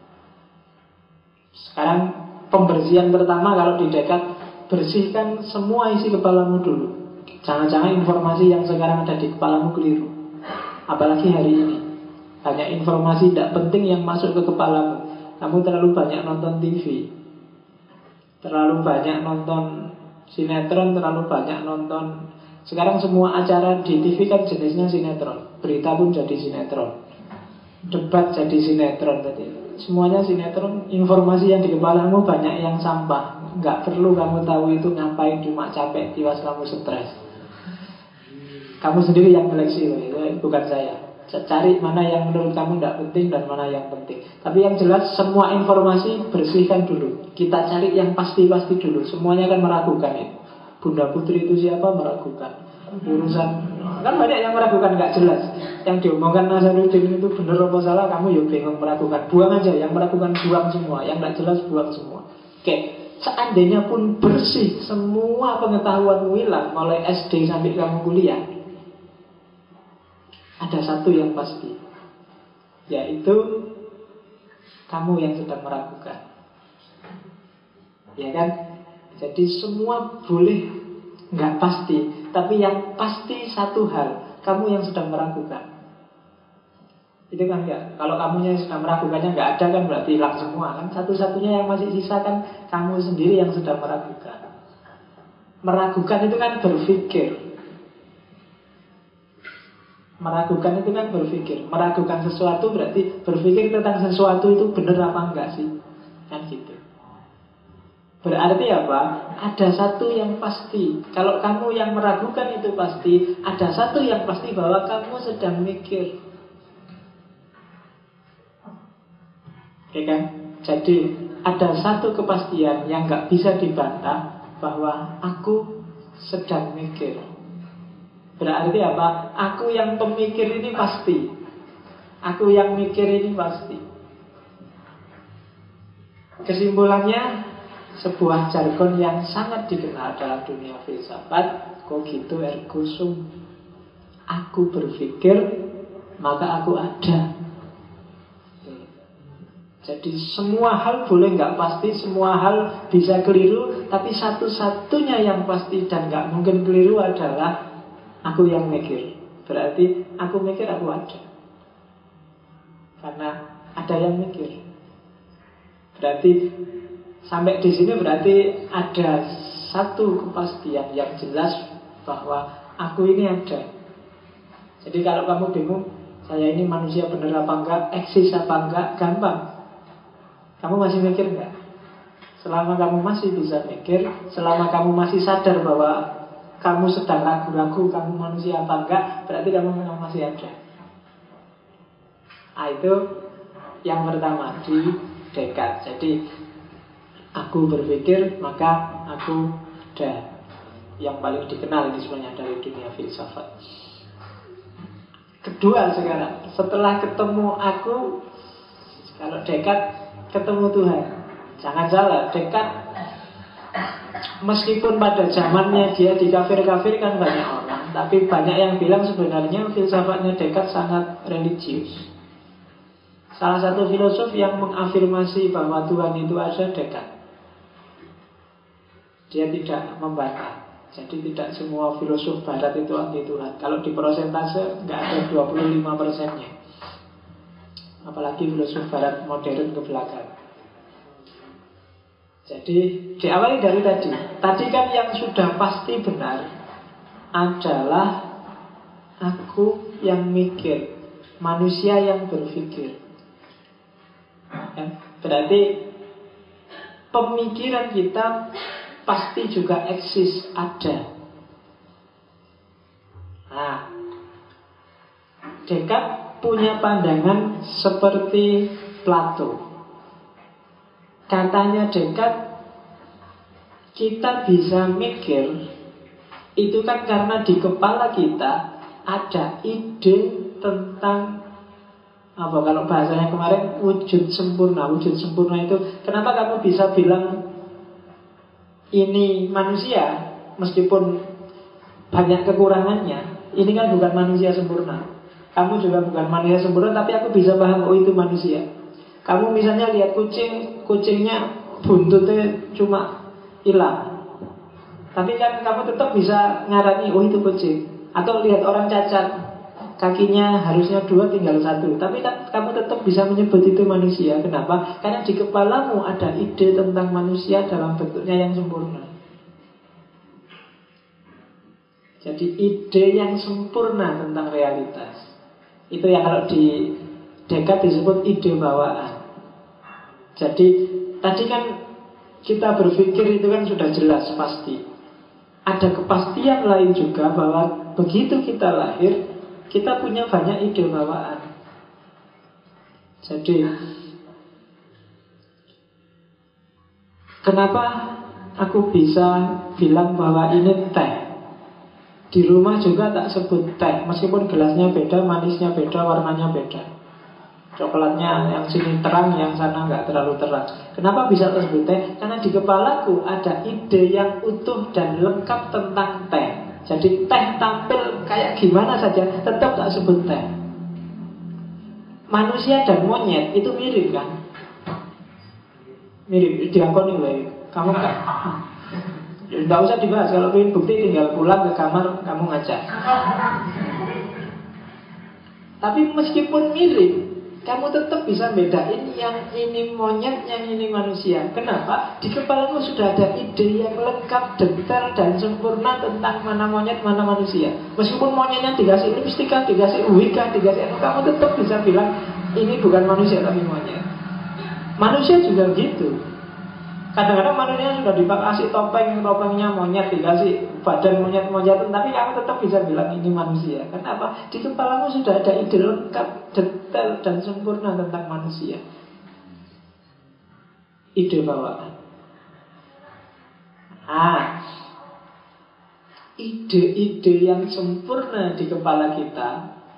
Sekarang pembersihan pertama kalau di Descartes, bersihkan semua isi kepalamu dulu. Jangan-jangan informasi yang sekarang ada di kepalamu keliru. Apalagi hari ini banyak informasi tidak penting yang masuk ke kepalamu. Kamu terlalu banyak nonton TV, terlalu banyak nonton sinetron, terlalu banyak nonton. Sekarang semua acara di TV kan jenisnya sinetron. Berita pun jadi sinetron, debat jadi sinetron. Tadi semuanya sinetron. Informasi yang di kepalamu banyak yang sampah. Nggak perlu kamu tahu itu ngapain, cuma capek, tiwas kamu stres. Kamu sendiri yang seleksi loh, itu bukan saya. Cari mana yang menurut kamu tidak penting dan mana yang penting. Tapi yang jelas semua informasi bersihkan dulu. Kita cari yang pasti-pasti dulu. Semuanya kan meragukan itu. Bunda Putri itu siapa? Meragukan. Urusan kan banyak yang meragukan, nggak jelas. Yang diomongkan Nazaruddin itu benar apa salah, kamu ya bingung, meragukan. Buang aja, yang meragukan buang semua. Yang nggak jelas buang semua. Oke, seandainya pun bersih, semua pengetahuanmu hilang, mulai SD sampai kamu kuliah, ada satu yang pasti, yaitu kamu yang sedang meragukan. Ya kan? Jadi semua boleh nggak pasti, tapi yang pasti satu hal, kamu yang sedang meragukan. Itu kan enggak. Kalau kamunya yang sedang meragukannya nggak ada kan berarti hilang semua kan. Satu-satunya yang masih sisa kan kamu sendiri yang sedang meragukan. Meragukan itu kan berpikir. Meragukan itu kan berpikir. Meragukan sesuatu berarti berpikir tentang sesuatu itu benar apa enggak sih. Kan gitu. Berarti apa? Ada satu yang pasti. Kalau kamu yang meragukan itu pasti, ada satu yang pasti bahwa kamu sedang mikir. Oke kan? Jadi ada satu kepastian yang enggak bisa dibantah, bahwa aku sedang mikir. Berarti apa? Aku yang pemikir ini pasti. Aku yang mikir ini pasti. Kesimpulannya, sebuah jargon yang sangat dikenal dalam dunia filsafat, cogito ergo sum. Aku berpikir, maka aku ada. Jadi semua hal boleh nggak pasti, semua hal bisa keliru, tapi satu-satunya yang pasti dan nggak mungkin keliru adalah aku yang mikir. Berarti aku mikir, aku ada. Karena ada yang mikir. Berarti sampai di sini berarti ada satu kepastian yang jelas bahwa aku ini ada. Jadi kalau kamu bingung, saya ini manusia benar apa enggak, eksis apa enggak, gampang. Kamu masih mikir enggak? Selama kamu masih bisa mikir, selama kamu masih sadar bahwa kamu sedang ragu-ragu, kamu manusia apa enggak, berarti kamu memang masih ada. Nah, itu yang pertama, di Descartes. Jadi aku berpikir maka aku udah yang paling dikenal ini semuanya dari dunia filsafat. Kedua sekarang, setelah ketemu aku, kalau Descartes ketemu Tuhan. Jangan salah, Descartes meskipun pada zamannya dia dikafir-kafirkan banyak orang, tapi banyak yang bilang sebenarnya filsafatnya Descartes sangat religius. Salah satu filosof yang mengafirmasi bahwa Tuhan itu ada, Descartes. Dia tidak membantah. Jadi tidak semua filosof barat itu anti Tuhan. Kalau di persentase nggak ada 25%-nya. Apalagi filosof barat modern ke belakang. Jadi diawali dari tadi. Tadi kan yang sudah pasti benar adalah aku yang mikir, manusia yang berpikir. Berarti pemikiran kita pasti juga eksis, ada. Nah, Descartes punya pandangan seperti Plato. Katanya Descartes, kita bisa mikir itu kan karena di kepala kita ada ide tentang apa, kalau bahasanya kemarin wujud sempurna. Wujud sempurna itu, kenapa kamu bisa bilang ini manusia meskipun banyak kekurangannya? Ini kan bukan manusia sempurna. Kamu juga bukan manusia sempurna, tapi aku bisa paham, oh itu manusia. Kamu misalnya lihat kucing, kucingnya buntutnya cuma hilang, tapi kan kamu tetap bisa ngarani, oh itu kucing. Atau lihat orang cacat, kakinya harusnya 2 tinggal 1, tapi kan kamu tetap bisa menyebut itu manusia. Kenapa? Karena di kepalamu ada ide tentang manusia dalam bentuknya yang sempurna. Jadi ide yang sempurna tentang realitas. Itu yang kalau di Descartes disebut ide bawaan. Jadi tadi kan kita berpikir itu kan sudah jelas pasti. Ada kepastian lain juga bahwa begitu kita lahir, kita punya banyak ide bawaan. Jadi kenapa aku bisa bilang bahwa ini teh? Di rumah juga tak sebut teh, meskipun gelasnya beda, manisnya beda, warnanya beda. Coklatnya yang sini terang, yang sana nggak terlalu terang. Kenapa bisa tersebut teh? Karena di kepalaku ada ide yang utuh dan lengkap tentang teh. Jadi teh tampil kayak gimana saja, tetap tak sebut teh. Manusia dan monyet itu mirip kan? Mirip, diakoni loh. Kamu kan? Nggak usah dibahas, kalau ingin bukti tinggal pulang ke kamar, kamu ngajak. Tapi meskipun mirip, kamu tetap bisa bedain yang ini monyet, yang ini manusia. Kenapa? Di kepalamu sudah ada ide yang lengkap, detail, dan sempurna tentang mana monyet, mana manusia. Meskipun monyetnya dikasih lipstika, dikasih wika, dikasih kamu tetap bisa bilang ini bukan manusia tapi monyet. Manusia juga gitu. Kadang-kadang manusia sudah dikasih topengnya monyet, dikasih badan monyet-monyetan, tapi kamu tetap bisa bilang ini manusia. Kenapa? Di kepalamu sudah ada ide lengkap, detail, dan sempurna tentang manusia. Ide bawaan. Ide-ide yang sempurna di kepala kita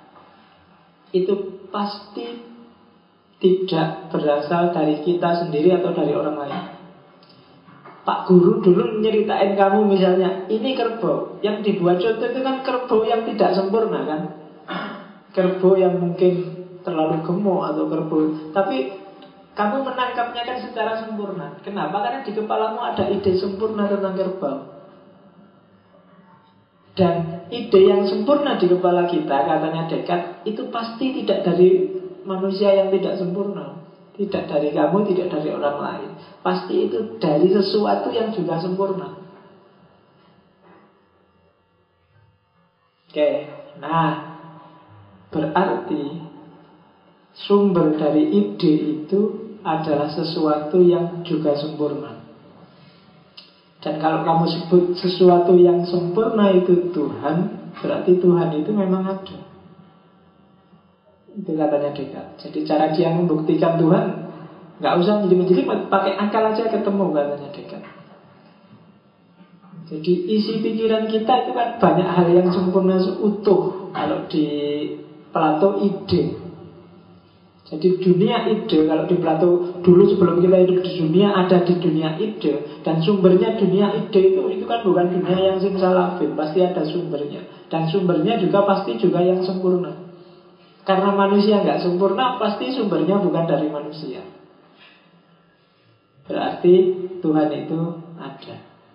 itu pasti tidak berasal dari kita sendiri atau dari orang lain. Pak guru dulu nyeritain kamu misalnya, ini kerbau. Yang dibuat contoh itu kan kerbau yang tidak sempurna kan. Kerbau yang mungkin terlalu gemuk atau kerbau, tapi kamu menangkapnya kan secara sempurna. Kenapa? Karena di kepalamu ada ide sempurna tentang kerbau. Dan ide yang sempurna di kepala kita, katanya Descartes, itu pasti tidak dari manusia yang tidak sempurna. Tidak dari kamu, tidak dari orang lain. Pasti itu dari sesuatu yang juga sempurna. Oke, nah berarti sumber dari ide itu adalah sesuatu yang juga sempurna. Dan kalau kamu sebut sesuatu yang sempurna itu Tuhan, berarti Tuhan itu memang ada. Itu katanya Descartes. Jadi cara dia membuktikan Tuhan, Nggak usah menjadi pakai akal aja ketemu, katanya Descartes. Jadi isi pikiran kita itu kan banyak hal yang sempurna utuh. Kalau di Plato ide. Jadi dunia ide, kalau di Plato dulu sebelum kita hidup di dunia, ada di dunia ide. Dan sumbernya dunia ide itu kan bukan dunia yang simsalabim, pasti ada sumbernya. Dan sumbernya juga pasti juga yang sempurna. Karena manusia nggak sempurna, pasti sumbernya bukan dari manusia. Berarti Tuhan itu ada.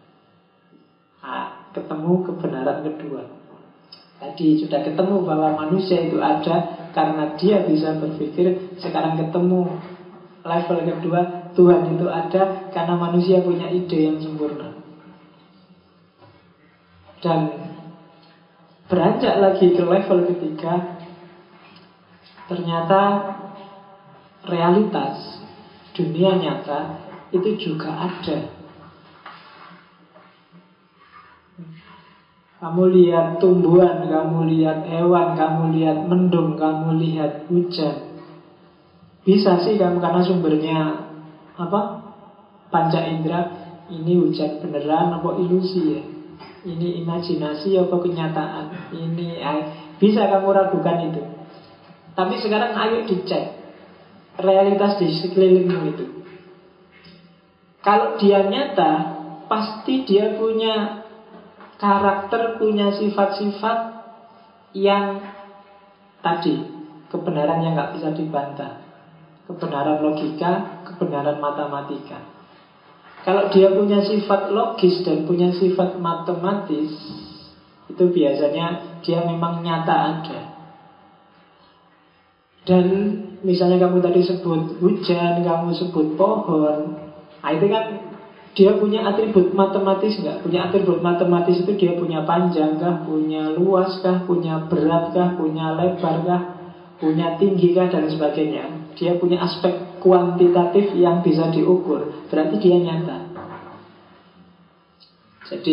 Ketemu kebenaran kedua. Tadi sudah ketemu bahwa manusia itu ada karena dia bisa berpikir. Sekarang ketemu level kedua, Tuhan itu ada karena manusia punya ide yang sempurna. Dan beranjak lagi ke level ketiga, ternyata realitas dunia nyata itu juga ada. Kamu lihat tumbuhan, kamu lihat hewan, kamu lihat mendung, kamu lihat hujan. Bisa sih kamu, karena sumbernya apa? Panca indera. Ini hujan beneran apa ilusi ya? Ini imajinasi apa kenyataan? Ini bisa kamu ragukan itu. Tapi sekarang ayo dicek realitas di sekelilingmu itu. Kalau dia nyata, pasti dia punya karakter, punya sifat-sifat yang tadi, kebenaran yang gak bisa dibantah, kebenaran logika, kebenaran matematika. Kalau dia punya sifat logis dan punya sifat matematis, itu biasanya dia memang nyata ada. Dan misalnya kamu tadi sebut hujan, kamu sebut pohon, itu kan dia punya atribut matematis nggak? Punya atribut matematis itu dia punya panjang kah, punya luas kah, punya berat kah, punya lebar kah, punya tinggi kah, dan sebagainya. Dia punya aspek kuantitatif yang bisa diukur. Berarti dia nyata. Jadi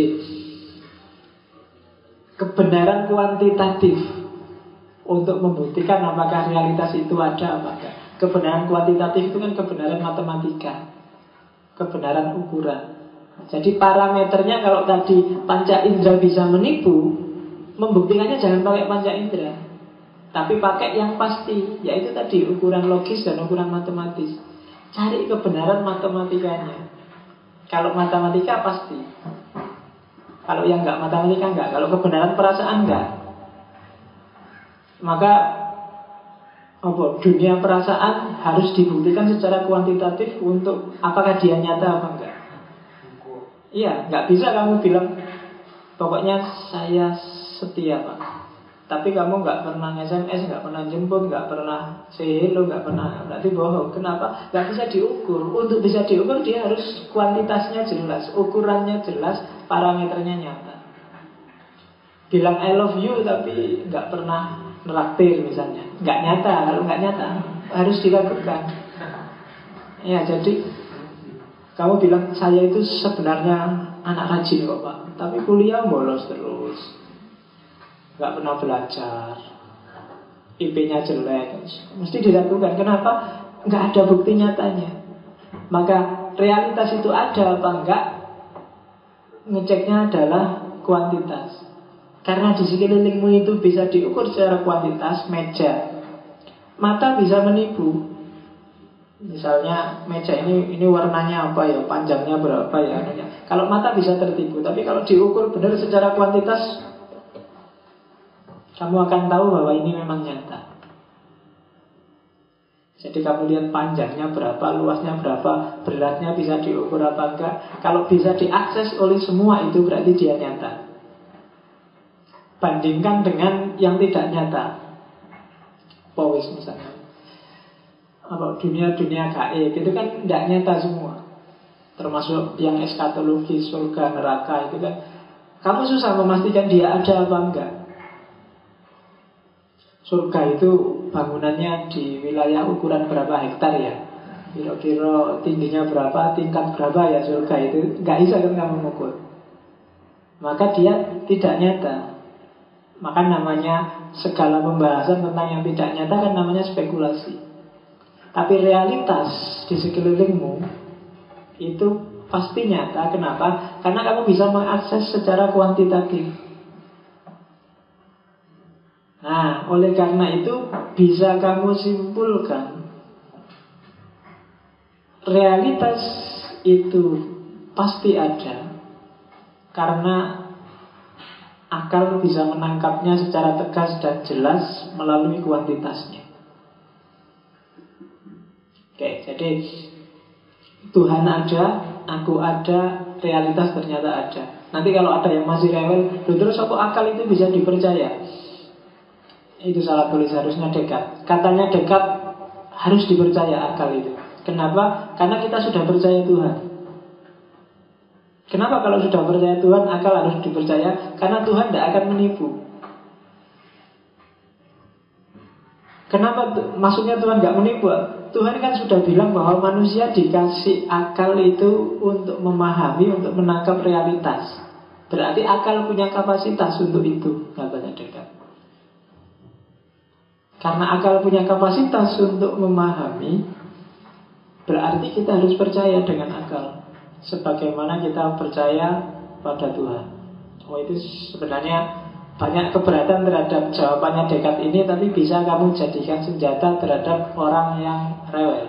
kebenaran kuantitatif untuk membuktikan apakah realitas itu ada apa enggak. Kebenaran kuantitatif itu kan kebenaran matematika, kebenaran ukuran. Jadi parameternya kalau tadi panca indera bisa menipu, membuktikannya jangan pakai panca indera, tapi pakai yang pasti, yaitu tadi ukuran logis dan ukuran matematis. Cari kebenaran matematikanya. Kalau matematika pasti. Kalau yang enggak matematika enggak. Kalau kebenaran perasaan enggak. Maka dunia perasaan harus dibuktikan secara kuantitatif untuk apakah dia nyata apa enggak. Iya, enggak bisa kamu bilang pokoknya saya setia Pak, tapi kamu enggak pernah SMS, enggak pernah jemput, enggak pernah say hello, enggak pernah, berarti bohong. Kenapa? Enggak bisa diukur. Untuk bisa diukur dia harus kuantitasnya jelas, ukurannya jelas, parameternya nyata. Bilang I love you tapi enggak pernah neraktir misalnya, nggak nyata. Kalau nggak nyata harus dilakukan. Ya, jadi kamu bilang saya itu sebenarnya anak rajin kok Pak, tapi kuliah bolos terus, nggak pernah belajar, IP-nya jelek, mesti dilakukan. Kenapa? Nggak ada bukti nyatanya. Maka realitas itu ada apa enggak, ngeceknya adalah kuantitas. Karena di sekelilingmu itu bisa diukur secara kuantitas. Meja, mata bisa menipu. Misalnya meja ini warnanya apa ya, panjangnya berapa ya. Kalau mata bisa tertipu, tapi kalau diukur benar secara kuantitas, kamu akan tahu bahwa ini memang nyata. Jadi kamu lihat panjangnya berapa, luasnya berapa, beratnya bisa diukur apa enggak. Kalau bisa diakses oleh semua itu berarti dia nyata. Bandingkan dengan yang tidak nyata. Powis misalnya, dunia gaib itu kan tidak nyata semua. Termasuk yang eskatologi, surga, neraka itu kan kamu susah memastikan dia ada apa enggak. Surga itu bangunannya di wilayah ukuran berapa hektar ya, kira-kira tingginya berapa, tingkat berapa ya surga itu, nggak bisa kan kamu mengukur. Maka dia tidak nyata. Maka namanya segala pembahasan tentang yang tidak nyata kan namanya spekulasi. Tapi realitas di sekelilingmu itu pasti nyata. Kenapa? Karena kamu bisa mengakses secara kuantitatif. Nah, oleh karena itu bisa kamu simpulkan realitas itu pasti ada karena akal bisa menangkapnya secara tegas dan jelas melalui kuantitasnya. Oke, jadi Tuhan ada, aku ada, realitas ternyata ada. Nanti kalau ada yang masih rewel, terus apa akal itu bisa dipercaya? Itu salah tulis, harusnya Descartes. Katanya Descartes harus dipercaya akal itu. Kenapa? Karena kita sudah percaya Tuhan. Kenapa kalau sudah percaya Tuhan, akal harus dipercaya? Karena Tuhan tidak akan menipu. Kenapa maksudnya Tuhan tidak menipu? Tuhan kan sudah bilang bahwa manusia dikasih akal itu untuk memahami, untuk menangkap realitas. Berarti akal punya kapasitas untuk itu, katanya Descartes. Karena akal punya kapasitas untuk memahami, berarti kita harus percaya dengan akal, sebagaimana kita percaya pada Tuhan. Oh, itu sebenarnya banyak keberatan terhadap jawabannya Descartes ini, tapi bisa kamu jadikan senjata terhadap orang yang rewel.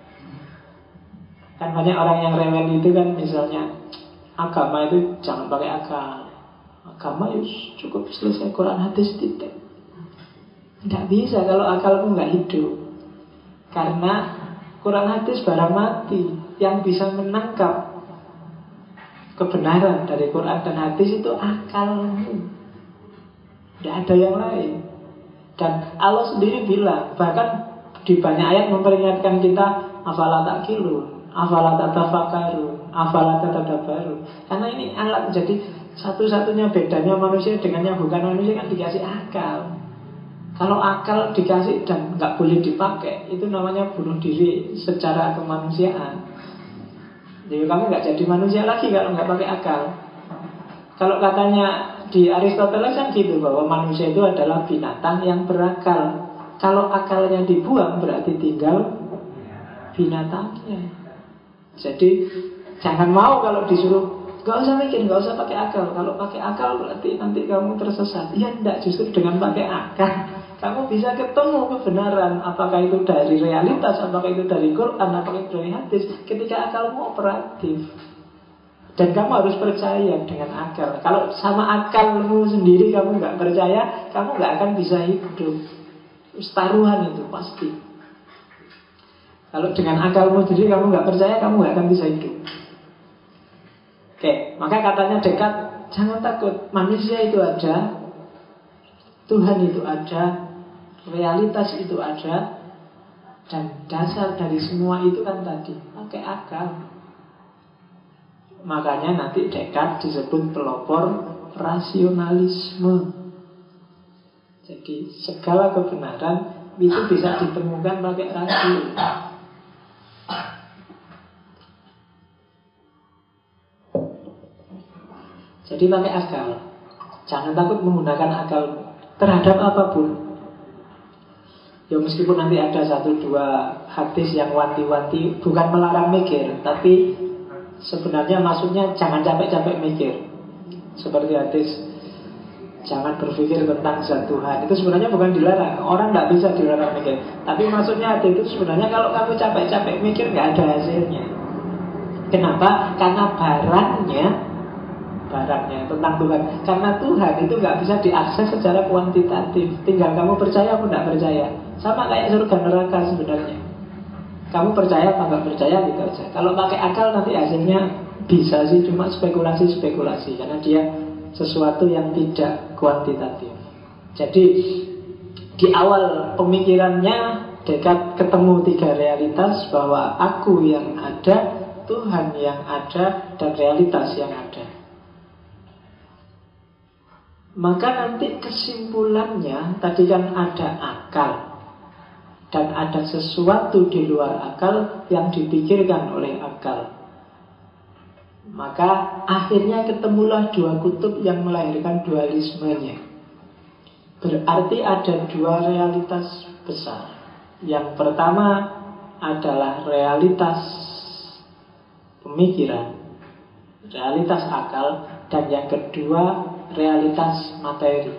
Kan banyak orang yang rewel itu kan, misalnya agama itu jangan pakai akal. Agama itu cukup selesai Quran hadis titik. Tidak bisa kalau akalmu nggak hidup. Karena Quran hadis barang mati. Yang bisa menangkap kebenaran dari Quran dan hadis itu akalmu. Tidak ada yang lain. Dan Allah sendiri bilang, bahkan di banyak ayat memperingatkan kita, afala ta'qilun, afala tatafakkarun, afala tatadabbarun. Karena ini alat. Jadi satu-satunya bedanya manusia dengan yang bukan manusia kan dikasih akal. Kalau akal dikasih dan nggak boleh dipakai, itu namanya bunuh diri secara kemanusiaan. Jadi kamu nggak jadi manusia lagi kalau nggak pakai akal. Kalau katanya di Aristoteles kan gitu, bahwa manusia itu adalah binatang yang berakal. Kalau akalnya dibuang berarti tinggal binatangnya. Jadi jangan mau kalau disuruh gak usah mikir, gak usah pakai akal. Kalau pakai akal berarti nanti kamu tersesat. Ya enggak, justru dengan pakai akal kamu bisa ketemu kebenaran. Apakah itu dari realitas, apakah itu dari Quran, apakah itu dari hadis. Ketika akalmu operatif. Dan kamu harus percaya dengan akal. Kalau sama akalmu sendiri kamu gak percaya, kamu gak akan bisa hidup. Taruhan itu pasti. Kalau dengan akalmu sendiri kamu gak percaya, kamu gak akan bisa hidup. Oke, maka katanya Descartes, jangan takut, manusia itu ada, Tuhan itu ada, realitas itu ada, dan dasar dari semua itu kan tadi pakai akal. Makanya nanti Descartes disebut pelopor rasionalisme. Jadi segala kebenaran itu bisa ditemukan pakai rasio. Jadi pakai akal. Jangan takut menggunakan akal terhadap apapun. Ya meskipun nanti ada satu dua hadis yang wanti-wanti, bukan melarang mikir, tapi sebenarnya maksudnya jangan capek-capek mikir. Seperti hadis jangan berpikir tentang zat Tuhan. Itu sebenarnya bukan dilarang. Orang tidak bisa dilarang mikir. Tapi maksudnya hadis itu sebenarnya kalau kamu capek-capek mikir nggak ada hasilnya. Kenapa? Karena barangnya tentang Tuhan. Karena Tuhan itu nggak bisa diakses secara kuantitatif. Tinggal kamu percaya atau nggak percaya. Sama kayak surga neraka sebenarnya. Kamu percaya apa nggak percaya gitu aja. Kalau pakai akal nanti hasilnya bisa sih cuma spekulasi-spekulasi. Karena dia sesuatu yang tidak kuantitatif. Jadi di awal pemikirannya Descartes ketemu tiga realitas, bahwa aku yang ada, Tuhan yang ada, dan realitas yang ada. Maka nanti kesimpulannya, tadi kan ada akal dan ada sesuatu di luar akal yang dipikirkan oleh akal. Maka akhirnya ketemulah dua kutub yang melahirkan dualismenya. Berarti ada dua realitas besar. Yang pertama adalah realitas pemikiran, realitas akal, dan yang kedua realitas materi.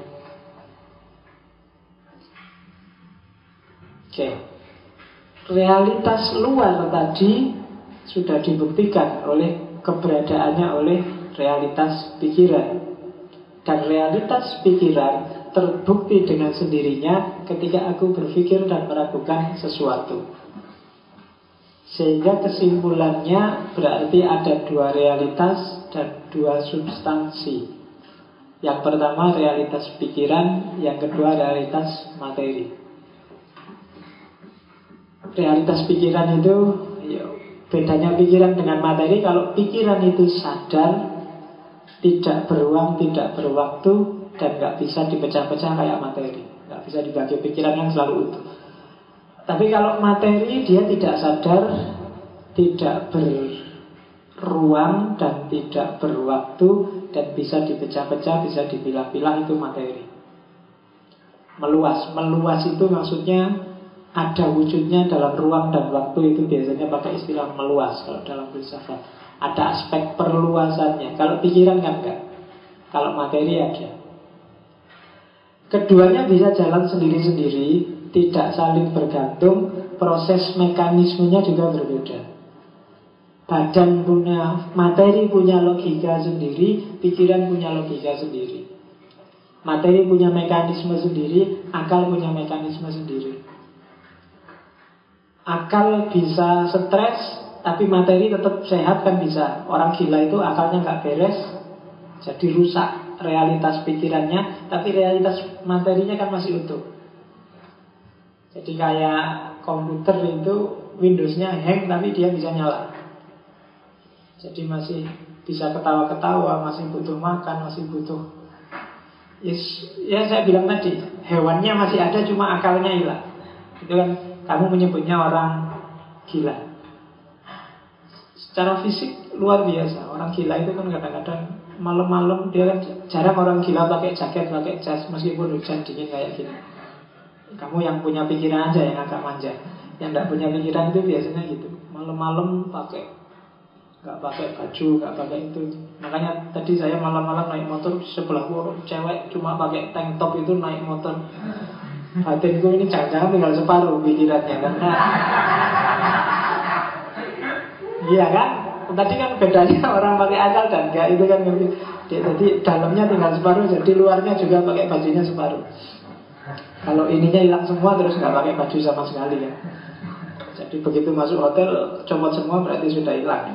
Oke. Realitas luar tadi sudah dibuktikan oleh keberadaannya oleh realitas pikiran. Dan realitas pikiran terbukti dengan sendirinya ketika aku berpikir dan meragukan sesuatu. Sehingga kesimpulannya berarti ada dua realitas dan dua substansi. Yang pertama realitas pikiran, yang kedua realitas materi. Realitas pikiran itu, bedanya pikiran dengan materi, kalau pikiran itu sadar, tidak beruang, tidak berwaktu, dan gak bisa dipecah-pecah kayak materi. Gak bisa dibagi pikiran yang selalu utuh. Tapi kalau materi dia tidak sadar, tidak berruang, dan tidak berwaktu, dan bisa dipecah-pecah, bisa dipilah-pilah, itu materi. Meluas. Meluas itu maksudnya ada wujudnya dalam ruang dan waktu, itu biasanya pakai istilah meluas kalau dalam filsafat. Ada aspek perluasannya. Kalau pikiran kan enggak. Kalau materi ada. Keduanya bisa jalan sendiri-sendiri, tidak saling bergantung. Proses mekanismenya juga berbeda. Badan punya, materi punya logika sendiri, pikiran punya logika sendiri. Materi punya mekanisme sendiri, akal punya mekanisme sendiri. Akal bisa stres, tapi materi tetap sehat kan bisa. Orang gila itu akalnya nggak beres, jadi rusak realitas pikirannya, tapi realitas materinya kan masih utuh. Jadi kayak komputer itu Windows-nya hang, tapi dia bisa nyala. Jadi masih bisa ketawa-ketawa, masih butuh makan, masih butuh. Ya saya bilang tadi, hewannya masih ada, cuma akalnya hilang. Itu kan kamu menyebutnya orang gila. Secara fisik luar biasa. Orang gila itu kan kadang-kadang malam-malam, dia kan jarang orang gila pakai jaket, pakai jas, meskipun hujan dingin kayak gini. Kamu yang punya pikiran aja yang agak manja. Yang tidak punya pikiran itu biasanya gitu. Malam-malam nggak pakai baju, nggak pakai itu. Makanya tadi saya malam-malam naik motor, sebelahku cewek cuma pakai tank top itu naik motor. Batinku ini jangan-jangan tinggal separuh pikirannya, karena iya kan? Tadi kan bedanya orang pakai akal dan enggak, itu kan jadi dalamnya tinggal separuh, jadi luarnya juga pakai bajunya separuh. Kalau ininya hilang semua terus nggak pakai baju sama sekali ya. Jadi begitu masuk hotel copot semua berarti sudah hilang.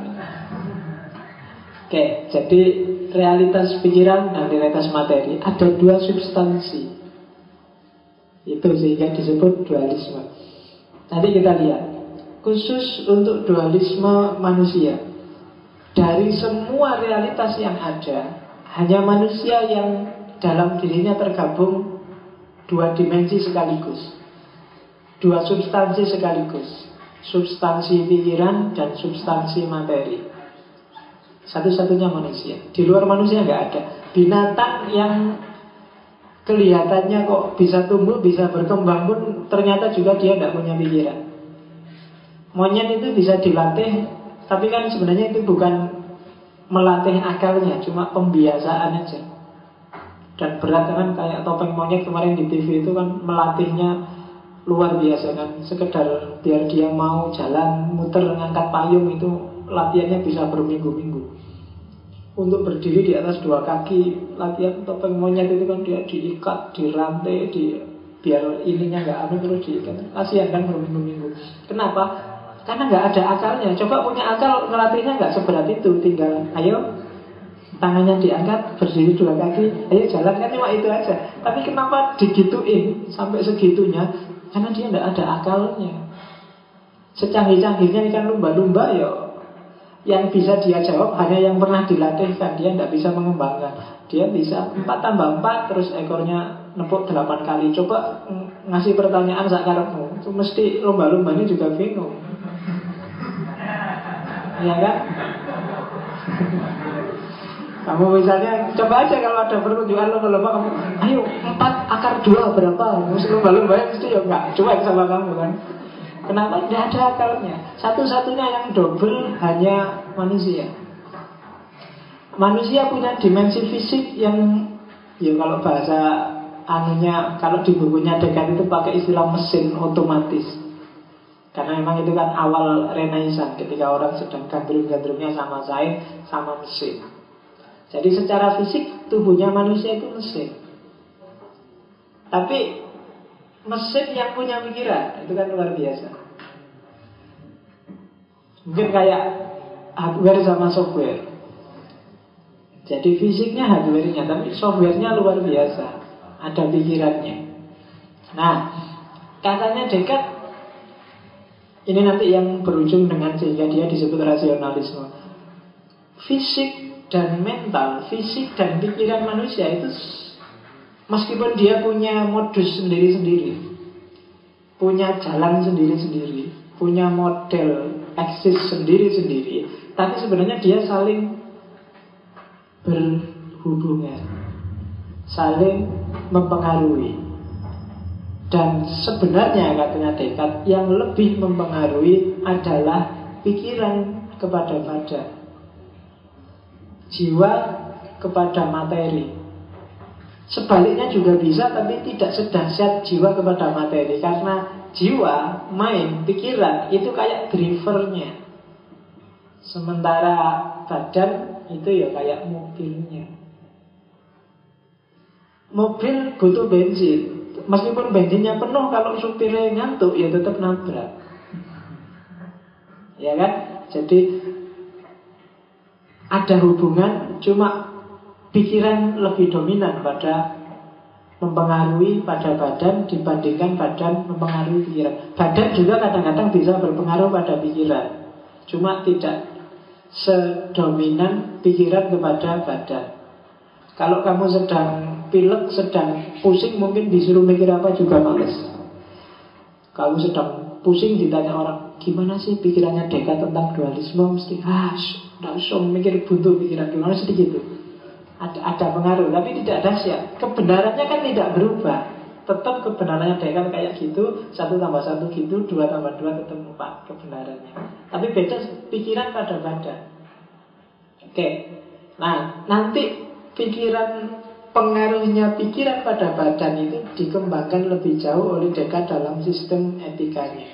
Oke, jadi realitas pikiran dan realitas materi ada dua substansi. Itu sehingga disebut dualisme. Nanti kita lihat. Khusus untuk dualisme manusia, dari semua realitas yang ada, hanya manusia yang dalam dirinya tergabung dua dimensi sekaligus, dua substansi sekaligus, substansi pikiran dan substansi materi. Satu-satunya manusia. Di luar manusia nggak ada. Binatang yang kelihatannya kok bisa tumbuh, bisa berkembang pun ternyata juga dia tidak punya pikiran. Monyet itu bisa dilatih, tapi kan sebenarnya itu bukan melatih akalnya, cuma pembiasaan aja. Dan berat kan, kayak topeng monyet kemarin di TV itu kan melatihnya luar biasa kan. Sekedar biar dia mau jalan muter ngangkat payung itu latihannya bisa berminggu-minggu. Untuk berdiri di atas dua kaki, latihan topeng monyet itu kan dia diikat, dirantai, biar ininya nggak anu terus diikat. Kasihan kan berminggu-minggu. Kenapa? Karena nggak ada akalnya. Coba punya akal, ngelatihnya nggak seberat itu. Tinggal, ayo tangannya diangkat, berdiri dua kaki, ayo jalan, kan cuma itu aja. Tapi kenapa digituin sampai segitunya? Karena dia nggak ada akalnya. Secanggih-canggihnya ini kan lumba-lumba ya, yang bisa dia jawab hanya yang pernah dilatihkan. Dia tidak bisa mengembangkan. Dia bisa 4 tambah 4, terus ekornya nepuk 8 kali. Coba ngasih pertanyaan sakarepmu, itu mesti lumba-lumba ini juga bingung. Ya kan? Kamu misalnya, coba aja kalau ada pertunjukan lomba-lomba, kamu, ayo 4 akar 2 berapa? Mesti lumba-lumba mesti ya enggak cuek sama kamu kan. Kenapa? Tidak ada akalnya. Satu-satunya yang double hanya manusia. Manusia punya dimensi fisik yang, ya kalau bahasa anunya, kalau di bukunya Descartes itu pakai istilah mesin otomatis. Karena memang itu kan awal Renaissance, ketika orang sedang gandrung-gandrungnya sama sains, sama mesin. Jadi secara fisik tubuhnya manusia itu mesin. Tapi mesin yang punya pikiran, itu kan luar biasa. Mungkin kayak hardware sama software. Jadi fisiknya hardware-nya, tapi software-nya luar biasa. Ada pikirannya. Nah, katanya Descartes, ini nanti yang berujung dengan sehingga dia disebut rasionalisme. Fisik dan mental, fisik dan pikiran manusia itu, meskipun dia punya modus sendiri-sendiri, punya jalan sendiri-sendiri, punya model eksis sendiri-sendiri, tapi sebenarnya dia saling berhubungan, saling mempengaruhi. Dan sebenarnya katanya Descartes, yang lebih mempengaruhi adalah pikiran kepada badan, jiwa kepada materi. Sebaliknya juga bisa, tapi tidak sedahsyat jiwa kepada materi. Karena jiwa, mind, pikiran itu kayak drivernya, sementara badan itu ya kayak mobilnya. Mobil butuh bensin. Meskipun bensinnya penuh, kalau supirnya ngantuk ya tetap nabrak. Ya kan? Jadi ada hubungan, cuma pikiran lebih dominan pada mempengaruhi pada badan dibandingkan badan mempengaruhi pikiran. Badan juga kadang-kadang bisa berpengaruh pada pikiran, cuma tidak sedominan pikiran kepada badan. Kalau kamu sedang pilek, sedang pusing, mungkin disuruh mikir apa juga males. Kamu sedang pusing, ditanya orang, gimana sih pikirannya Descartes tentang dualisme, mesti tidak usah mikir buntu pikiran, gimana sedikit itu. Ada pengaruh, tapi tidak dahsyat. Kebenarannya kan tidak berubah. Tetap kebenarannya Descartes kayak gitu, 1 tambah 1 gitu, 2 tambah 2 tetap 4 kebenarannya. Tapi beda pikiran pada badan. Oke. Nah, nanti pikiran, pengaruhnya pikiran pada badan itu dikembangkan lebih jauh oleh Descartes dalam sistem etikanya.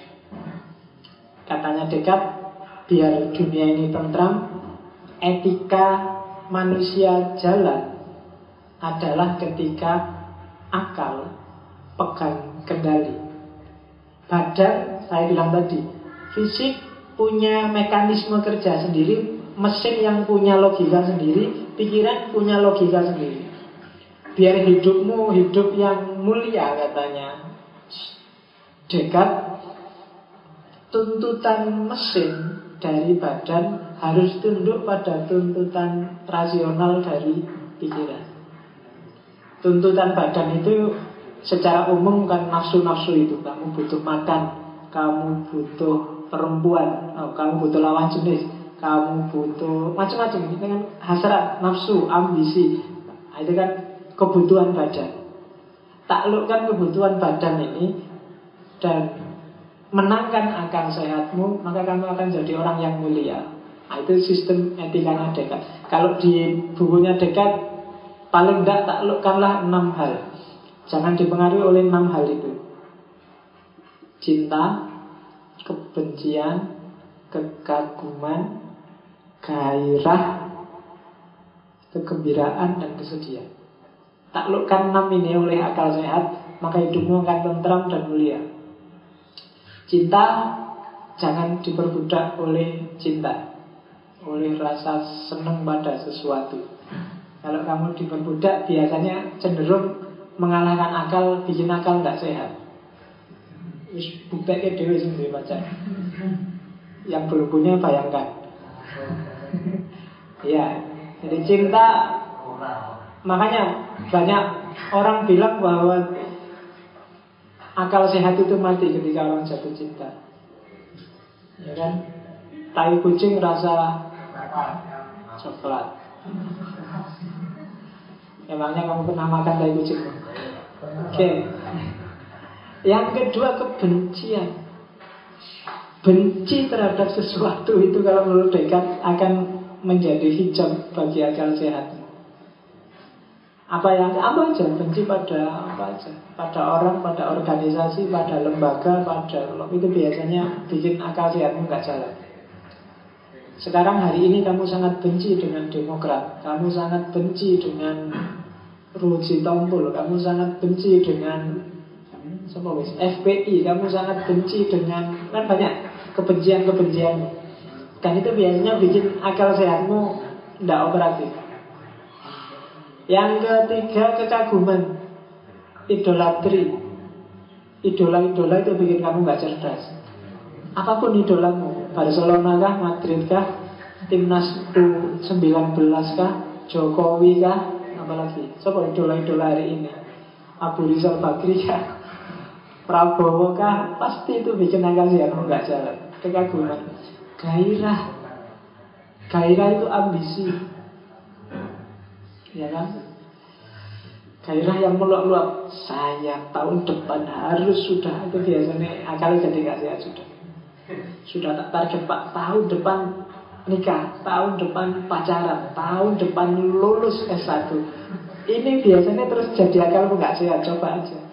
Katanya Descartes, biar dunia ini tentram, etika manusia jalan adalah ketika akal pegang kendali. Badan, saya bilang tadi, fisik punya mekanisme kerja sendiri, mesin yang punya logika sendiri, pikiran punya logika sendiri. Biar hidupmu hidup yang mulia, katanya Descartes, tuntutan mesin dari badan harus tunduk pada tuntutan rasional dari pikiran. Tuntutan badan itu secara umum kan nafsu-nafsu itu. Kamu butuh makan, kamu butuh perempuan, kamu butuh lawan jenis, kamu butuh macam-macam. Itu kan hasrat, nafsu, ambisi. Itu kan kebutuhan badan. Taklukkan kebutuhan badan ini dan menangkan akal sehatmu, maka kamu akan jadi orang yang mulia. Nah, itu sistem etikanya Descartes. Kalau di bukunya Descartes, paling tidak taklukkanlah 6 hal. Jangan dipengaruhi oleh 6 hal itu: cinta, kebencian, kekaguman, gairah, kegembiraan, dan kesedihan. Taklukkan 6 ini oleh akal sehat, maka hidupmu akan tentram dan mulia. Cinta, jangan diperbudak oleh cinta, oleh rasa senang pada sesuatu. Kalau kamu diperbudak, biasanya cenderung mengalahkan akal, bikin akal tidak sehat. Wis bukteke dhewe sing duwe pacar. Yang belum punya bayangkan. Ya, jadi cinta, makanya banyak orang bilang bahwa akal sehat itu mati ketika orang jatuh cinta. Ya kan? Tai kucing rasa coklat. Emangnya kamu pernah makan tai kucing? Oke. Yang kedua, kebencian. Benci terhadap sesuatu itu kalau menurut Descartes akan menjadi hijab bagi akal sehat. Apa aja, benci pada apa aja, pada orang, pada organisasi, pada lembaga, pada itu biasanya bikin akal sehatmu nggak jalan. Sekarang hari ini kamu sangat benci dengan Demokrat, kamu sangat benci dengan Ruji Tompul, kamu sangat benci dengan FPI, kamu sangat benci dengan, kan banyak kebencian-kebencian. Dan itu biasanya bikin akal sehatmu tidak operatif. Yang ketiga, kekaguman, idolatri. Idola-idola itu bikin kamu gak cerdas. Apapun idolamu, Barcelona kah, Madrid kah, Timnas U19 kah, Jokowi kah, apalagi siapa idola-idola hari ini, Abu Rizal Bakri kah, Prabowo kah, pasti itu bikin akal sehatmu gak jalan. Kekaguman. Gairah. Gairah itu ambisi, ya kan? Gairah yang meluap-luap. Saya tahun depan harus sudah, itu biasanya akalnya jadi gak sehat sudah. Sudah tak target Pak, tahun depan nikah, tahun depan pacaran, tahun depan lulus S1. Ini biasanya terus jadi akalmu gak sehat, coba aja.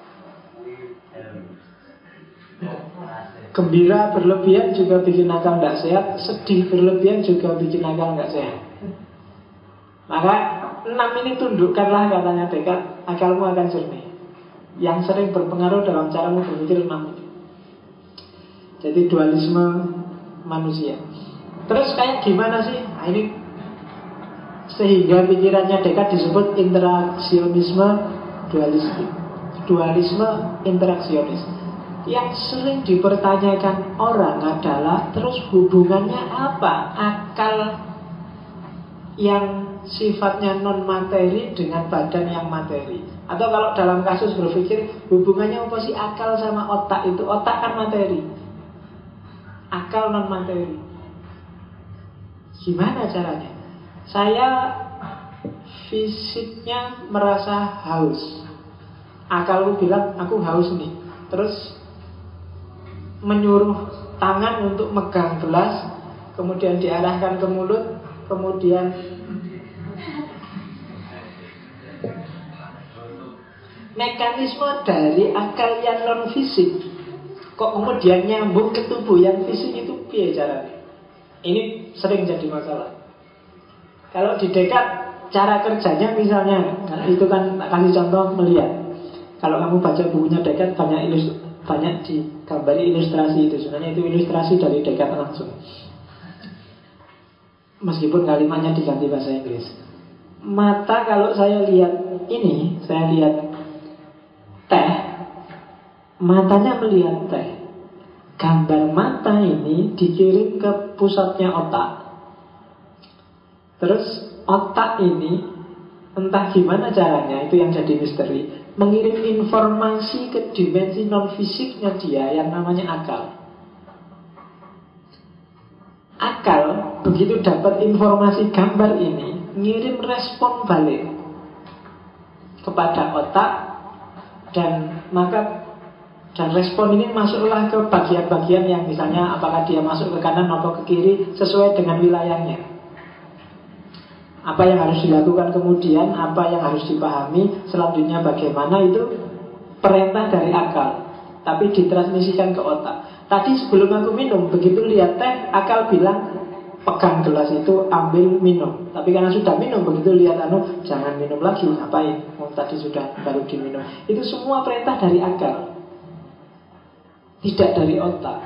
Gembira berlebihan juga bikin akal gak sehat, sedih berlebihan juga bikin akal gak sehat. Maka 6 ini tundukkanlah, katanya Descartes, akalmu akan jernih. Yang sering berpengaruh dalam caramu berpikir 6 ini. Jadi dualisme manusia. Terus kayak gimana sih? Nah, ini sehingga pikirannya Descartes disebut interaksionisme dualistik. Dualisme interaksionis. Yang sering dipertanyakan orang adalah, terus hubungannya apa akal yang sifatnya non materi dengan badan yang materi? Atau kalau dalam kasus berpikir, hubungannya apa sih akal sama otak itu? Otak kan materi, akal non materi. Gimana caranya? Saya fisiknya merasa haus, akalku bilang aku haus nih, terus menyuruh tangan untuk megang gelas, kemudian diarahkan ke mulut, kemudian mekanisme dari akal yang non fisik kok kemudian nyambung ke tubuh yang fisik, itu piye caranya? Ini sering jadi masalah. Kalau di Descartes cara kerjanya misalnya, nah itu kan kasih contoh melihat. Kalau kamu baca bukunya Descartes banyak digambari ilustrasi itu. Sebenarnya itu ilustrasi dari Descartes langsung, meskipun kalimatnya diganti bahasa Inggris. Mata, kalau saya lihat ini, saya lihat teh, matanya melihat teh. Gambar mata ini dikirim ke pusatnya otak. Terus otak ini entah gimana caranya, itu yang jadi misteri, mengirim informasi ke dimensi non fisiknya dia yang namanya akal. Akal begitu dapat informasi gambar ini, ngirim respon balik kepada otak, dan respon ini masuklah ke bagian-bagian yang misalnya apakah dia masuk ke kanan atau ke kiri sesuai dengan wilayahnya. Apa yang harus dilakukan kemudian, apa yang harus dipahami selanjutnya bagaimana, itu perintah dari akal, tapi ditransmisikan ke otak. Tadi sebelum aku minum, begitu lihat teh, akal bilang pegang gelas itu, ambil, minum. Tapi karena sudah minum, begitu lihat jangan minum lagi, ngapain? Tadi sudah baru diminum. Itu semua perintah dari akal, tidak dari otak.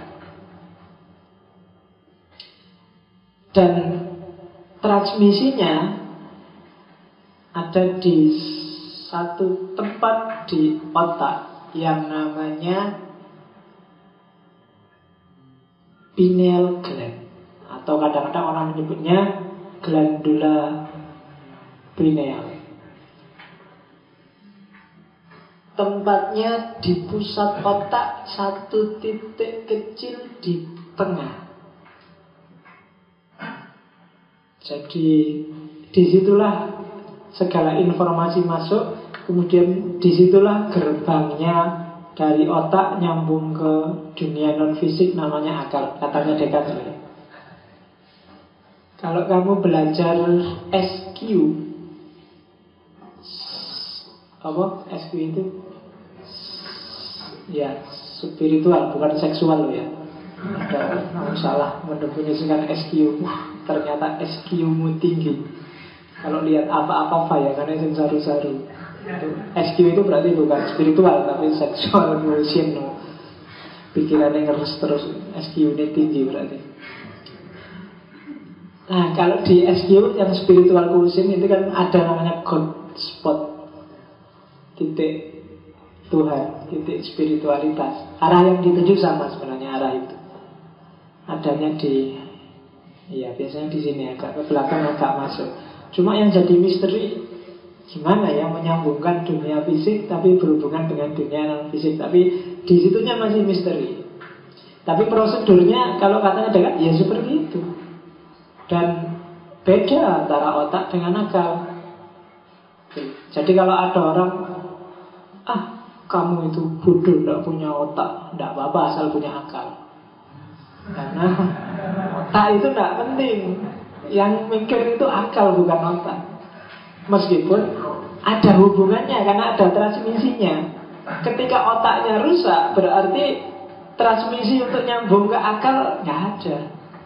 Dan transmisinya ada di satu tempat di otak yang namanya pineal gland, atau kadang-kadang orang menyebutnya glandula pineal. Tempatnya di pusat otak, satu titik kecil di tengah. Jadi disitulah segala informasi masuk, kemudian disitulah gerbangnya Dari otak nyambung ke dunia non-fisik namanya akal, katanya Descartes. Kalau kamu belajar SQ, apa SQ itu? Ya, spiritual, bukan seksual loh ya. Ada salah mendefinisikan SQ. Ternyata SQ-mu tinggi. Kalau lihat apa-apa bayangannya yang saru-saru. SQ itu berarti bukan spiritual, tapi sexual quotient. Pikirannya ngeres terus. SQ ini tinggi berarti. Nah, kalau di SQ yang spiritual quotient itu kan ada namanya God spot, titik Tuhan, titik spiritualitas. Arah yang dituju sama sebenarnya arah itu. Adanya di, ya biasanya di sini agak ke belakang, agak masuk. Cuma yang jadi misteri gimana ya menyambungkan dunia fisik tapi berhubungan dengan dunia non fisik. Tapi di situnya masih misteri. Tapi prosedurnya kalau katanya dekat ya seperti itu. Dan beda antara otak dengan akal. Jadi kalau ada orang, kamu itu bodoh, tidak punya otak, tidak apa-apa asal punya akal. Karena otak itu tidak penting. Yang mikir itu akal bukan otak. Meskipun ada hubungannya karena ada transmisinya. Ketika otaknya rusak, berarti transmisi untuk nyambung ke akal nggak ada.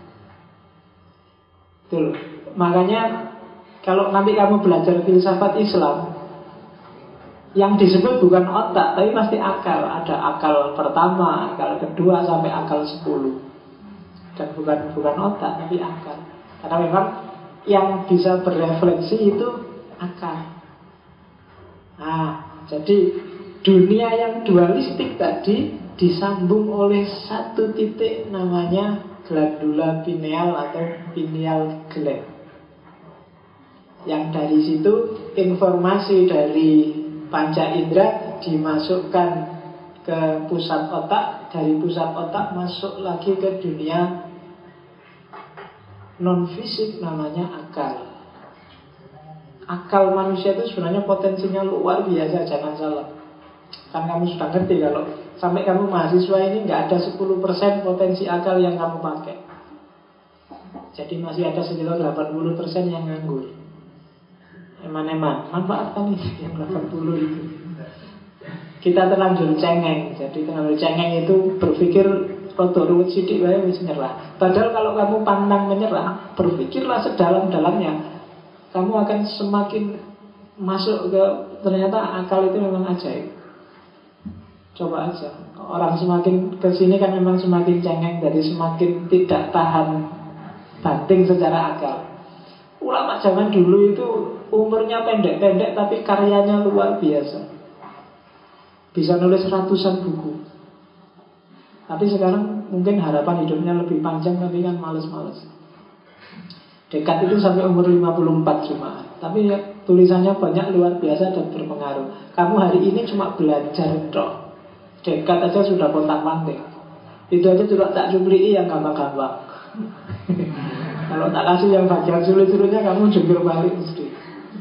Tuh. Makanya kalau nanti kamu belajar filsafat Islam, yang disebut bukan otak, tapi pasti akal. Ada akal pertama, akal kedua, sampai akal 10. Dan bukan otak, tapi akal. Karena memang yang bisa berefleksi itu akal. Nah, jadi dunia yang dualistik tadi disambung oleh satu titik namanya glandula pineal atau pineal gland. Yang dari situ informasi dari panca indera dimasukkan ke pusat otak, dari pusat otak masuk lagi ke dunia non-fisik namanya akal. Akal manusia itu sebenarnya potensinya luar biasa, jangan salah. Kan kamu sudah ngerti kalau sampai kamu mahasiswa ini nggak ada 10% potensi akal yang kamu pakai. Jadi masih ada sekitar 80% yang nganggur. Eman-eman, manfaatkan itu yang 80 itu. Kita terlanjur cengeng. Jadi terlanjur cengeng itu berpikir rodok ruwet sidik wae wis nyerah. Padahal kalau kamu pantang menyerah, berpikirlah sedalam-dalamnya, kamu akan semakin masuk ke, ternyata akal itu memang ajaib. Coba aja. Orang semakin kesini kan memang semakin cengeng, jadi semakin tidak tahan banting secara akal. Ulama zaman dulu itu umurnya pendek-pendek tapi karyanya luar biasa. Bisa nulis ratusan buku. Tapi sekarang mungkin harapan hidupnya lebih panjang, tapi kan males-males. Descartes itu sampai umur 54 cuma. Tapi ya, tulisannya banyak, luar biasa dan berpengaruh. Kamu hari ini cuma belajar tok. Descartes aja sudah kontak-mantik. Itu aja juga tak cupli'i yang gampang-gampang. Kalau tak kasih yang bagian sulit-sulitnya, kamu jungkir balik mesti.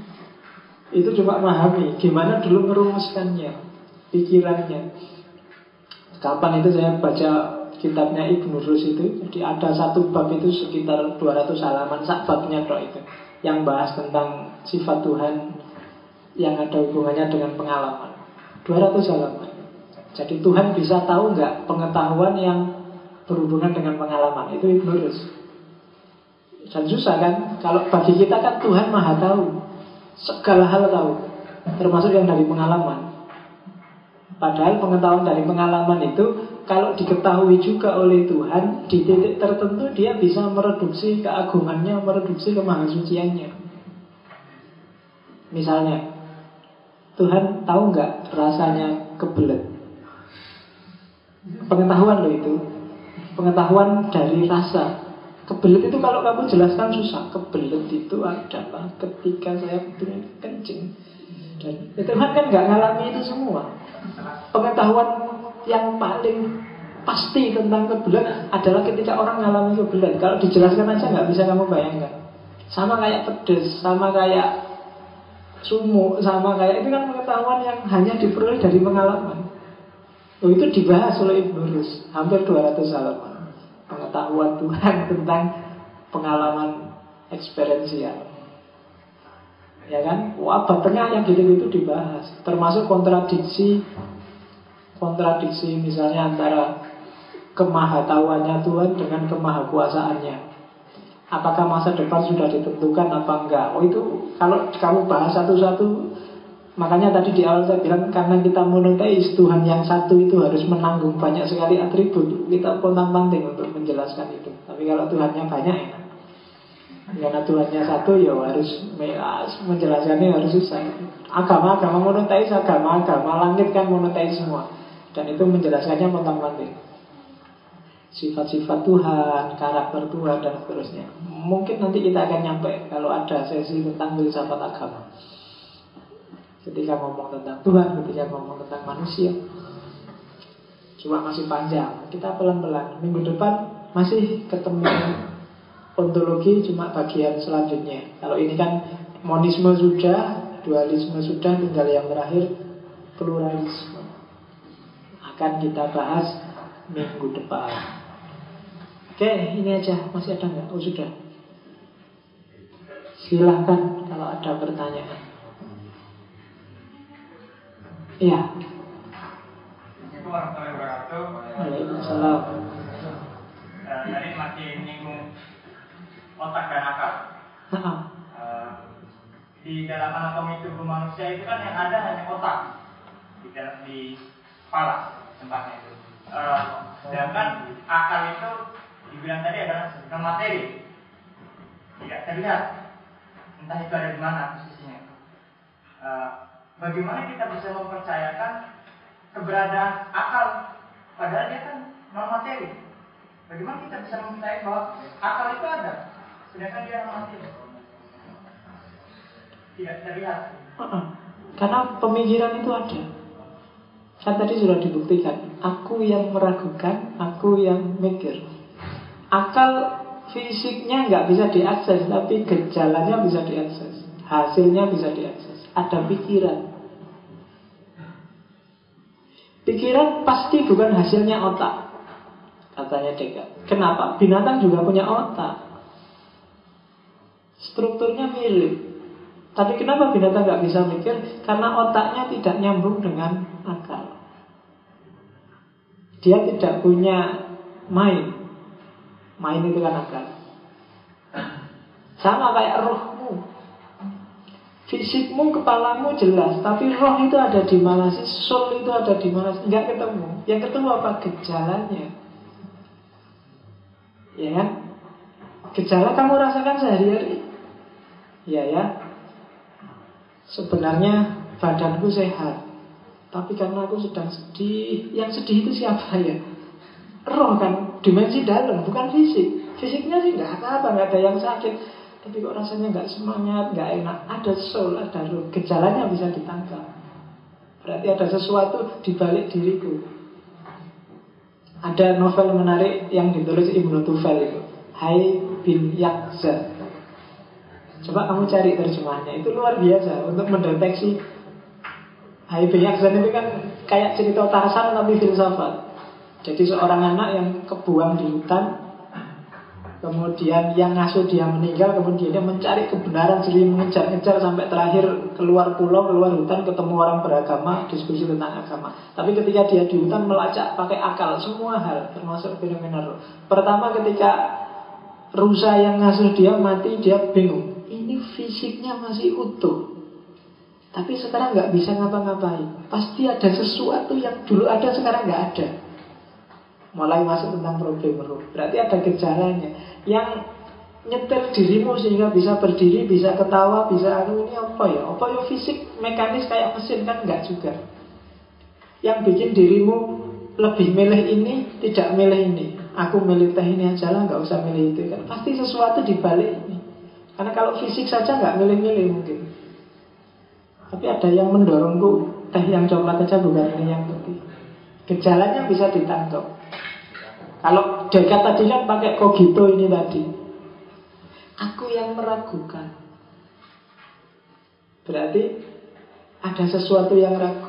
Itu cuma memahami gimana dulu merumuskannya, pikirannya. Kapan itu saya baca kitabnya Ibnu Rus itu. Jadi ada satu bab itu sekitar 200 halaman, sak babnya tok itu, yang bahas tentang sifat Tuhan yang ada hubungannya dengan pengalaman. 200 halaman. Jadi Tuhan bisa tahu nggak pengetahuan yang berhubungan dengan pengalaman. Itu Ibnu Rus. Dan susah kan. Kalau bagi kita kan Tuhan maha tahu, segala hal tahu, termasuk yang dari pengalaman. Padahal pengetahuan dari pengalaman itu kalau diketahui juga oleh Tuhan, di titik tertentu dia bisa mereduksi keagungannya, mereduksi kemahasuciannya. Misalnya, Tuhan tahu nggak rasanya kebelet? Pengetahuan loh itu. Pengetahuan dari rasa. Kebelet itu kalau kamu jelaskan susah. Kebelet itu adalah ketika saya pengen kencing. Dan Tuhan kan nggak ngalami itu semua. Pengetahuan yang paling pasti tentang kebelet adalah ketika orang ngalami kebelet. Kalau dijelaskan aja nggak bisa kamu bayangkan. Sama kayak pedes, sama kayak sumuk, sama kayak itu kan pengetahuan yang hanya diperoleh dari pengalaman. Oh, itu dibahas oleh Ibnu Rus, hampir 200 halaman. Pengetahuan Tuhan tentang pengalaman eksperiensial. Ya kan? Wah, tengah yang gitu-gitu dibahas. Termasuk kontradiksi misalnya antara kemahatauannya Tuhan dengan kemahakuasaannya. Apakah masa depan sudah ditentukan apa enggak? Oh, itu kalau kamu bahas satu-satu. Makanya tadi di awal saya bilang, karena kita monoteis, Tuhan yang satu itu harus menanggung banyak sekali atribut. Kita pontang-panting untuk menjelaskan itu. Tapi kalau Tuhannya banyak, enak. Karena Tuhannya satu, ya harus menjelaskannya harus susah. Agama-agama monoteis, agama-agama langit kan monoteis semua. Dan itu menjelaskannya pontang-panting. Sifat-sifat Tuhan, karakter Tuhan, dan seterusnya. Mungkin nanti kita akan nyampe kalau ada sesi tentang filsafat agama. Ketika ngomong tentang Tuhan, ketika ngomong tentang manusia. Cuma masih panjang. Kita pelan-pelan. Minggu depan masih ketemu ontologi, cuma bagian selanjutnya. Kalau ini kan monisme sudah, dualisme sudah, tinggal yang terakhir pluralisme. Akan kita bahas minggu depan. Oke, ini aja. Masih ada nggak? Oh, sudah. Silahkan kalau ada pertanyaan. Iya. Itu warahmatullahi wabarakatuh. Waalaikumsalam. Tadi masih menyinggung otak dan akal. Di dalam anatomi tubuh manusia itu kan yang ada hanya otak di kepala tempatnya itu. Sedangkan akal itu dibilang tadi adalah sebuah materi, tidak terlihat. Entah itu ada di mana posisinya. Bagaimana kita bisa mempercayakan keberadaan akal padahal dia kan non materi? Bagaimana kita bisa mempercayai bahwa akal itu ada sedangkan dia non materi? Tidak terlihat. Karena pemikiran itu ada. Kan tadi sudah dibuktikan. Aku yang meragukan, aku yang mikir. Akal fisiknya nggak bisa diakses, tapi gejalanya bisa diakses, hasilnya bisa diakses. Ada pikiran. Pikiran pasti bukan hasilnya otak, katanya Descartes. Kenapa? Binatang juga punya otak. Strukturnya mirip. Tapi kenapa binatang nggak bisa mikir? Karena otaknya tidak nyambung dengan akal. Dia tidak punya mind. Mind itu kan akal. Sama kayak rohmu. Fisikmu, kepalamu jelas, tapi roh itu ada di mana sih? Soul itu ada di mana sih? Nggak ketemu. Yang ketemu apa? Gejalanya. Ya kan? Gejala kamu rasakan sehari-hari. Ya. Sebenarnya badanku sehat, tapi karena aku sedang sedih. Yang sedih itu siapa ya? Roh kan, dimensi dalam, bukan fisik. Fisiknya sih nggak apa-apa, nggak ada yang sakit. Tapi kok rasanya nggak semangat, nggak enak. Ada soul, ada roh. Gejalanya bisa ditangkap. Berarti ada sesuatu di balik diriku. Ada novel menarik yang ditulis Ibnu Tufel itu, Hai bin Yakza. Coba kamu cari terjemahannya. Itu luar biasa untuk mendeteksi. Hai bin Yakza itu kan kayak cerita Tarzan tapi filsafat. Jadi seorang anak yang kebuang di hutan, kemudian yang ngasuh dia meninggal, kemudian dia mencari kebenaran, jadi mengejar-ngejar sampai terakhir keluar pulau, keluar hutan, ketemu orang beragama, diskusi tentang agama. Tapi ketika dia di hutan melacak pakai akal semua hal, termasuk fenomena roh. Pertama ketika rusa yang ngasuh dia mati, dia bingung. Ini fisiknya masih utuh, tapi sekarang nggak bisa ngapa-ngapain. Pasti ada sesuatu yang dulu ada sekarang nggak ada. Mulai masuk tentang problem roh. Berarti ada gejalanya yang nyetel dirimu sehingga bisa berdiri, bisa ketawa, bisa ini apa ya? Apa ya fisik mekanis kayak mesin kan? Enggak juga. Yang bikin dirimu lebih milih ini, tidak milih ini. Aku milih teh ini aja lah, nggak usah milih itu kan. Pasti sesuatu di balik ini. Karena kalau fisik saja nggak milih-milih mungkin. Tapi ada yang mendorongku, teh yang coklat aja bukan ini yang putih. Gejalanya bisa ditangkap. Kalau Descartes tadi kan pakai cogito ini tadi. Aku yang meragukan. Berarti ada sesuatu yang ragu.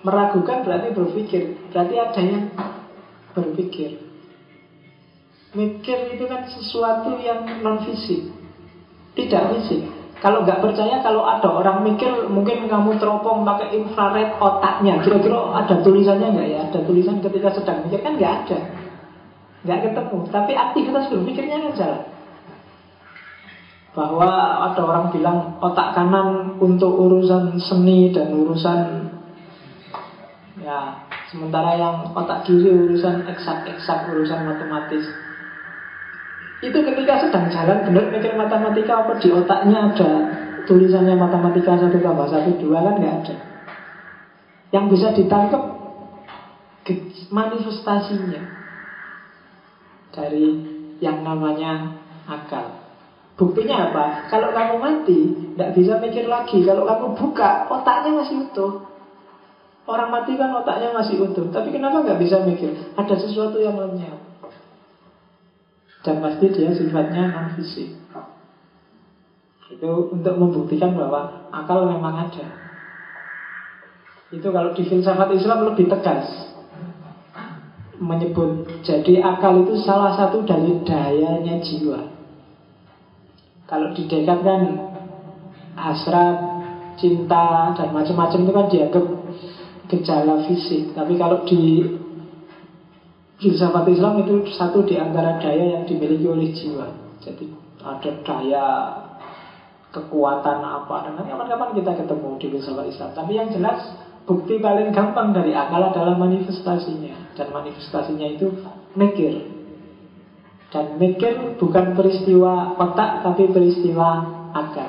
Meragukan berarti berpikir. Berarti ada yang berpikir. Mikir itu kan sesuatu yang non-fisik, tidak fisik. Kalau nggak percaya, kalau ada orang mikir, mungkin kamu teropong pakai infrared otaknya. Kira-kira ada tulisannya nggak ya? Ada tulisan ketika sedang mikir kan nggak ada, nggak ketemu. Tapi aktivitas berpikirnya kan jalan. Bahwa ada orang bilang otak kanan untuk urusan seni dan urusan ya, sementara yang otak kiri urusan eksak-eksak, urusan matematis. Itu ketika sedang jalan benar mikir matematika, apa di otaknya ada tulisannya matematika 1 tambah 1 2 kan nggak ada. Yang bisa ditangkap manifestasinya dari yang namanya akal. Buktinya apa? Kalau kamu mati, tidak bisa mikir lagi. Kalau kamu buka, otaknya masih utuh. Orang mati kan otaknya masih utuh. Tapi kenapa nggak bisa mikir? Ada sesuatu yang lenyap. Dan pasti dia sifatnya non-fisik. Itu untuk membuktikan bahwa akal memang ada. Itu kalau di filsafat Islam lebih tegas menyebut. Jadi akal itu salah satu dari dayanya jiwa. Kalau di Descartes kan hasrat, cinta, dan macam-macam itu kan dianggap gejala fisik. Tapi kalau di filsafat Islam itu satu di antara daya yang dimiliki oleh jiwa. Jadi ada daya kekuatan apa. Dan nanti kapan-kapan kita ketemu di filsafat Islam. Tapi yang jelas bukti paling gampang dari akal adalah manifestasinya. Dan manifestasinya itu mikir. Dan mikir bukan peristiwa otak, tapi peristiwa akal.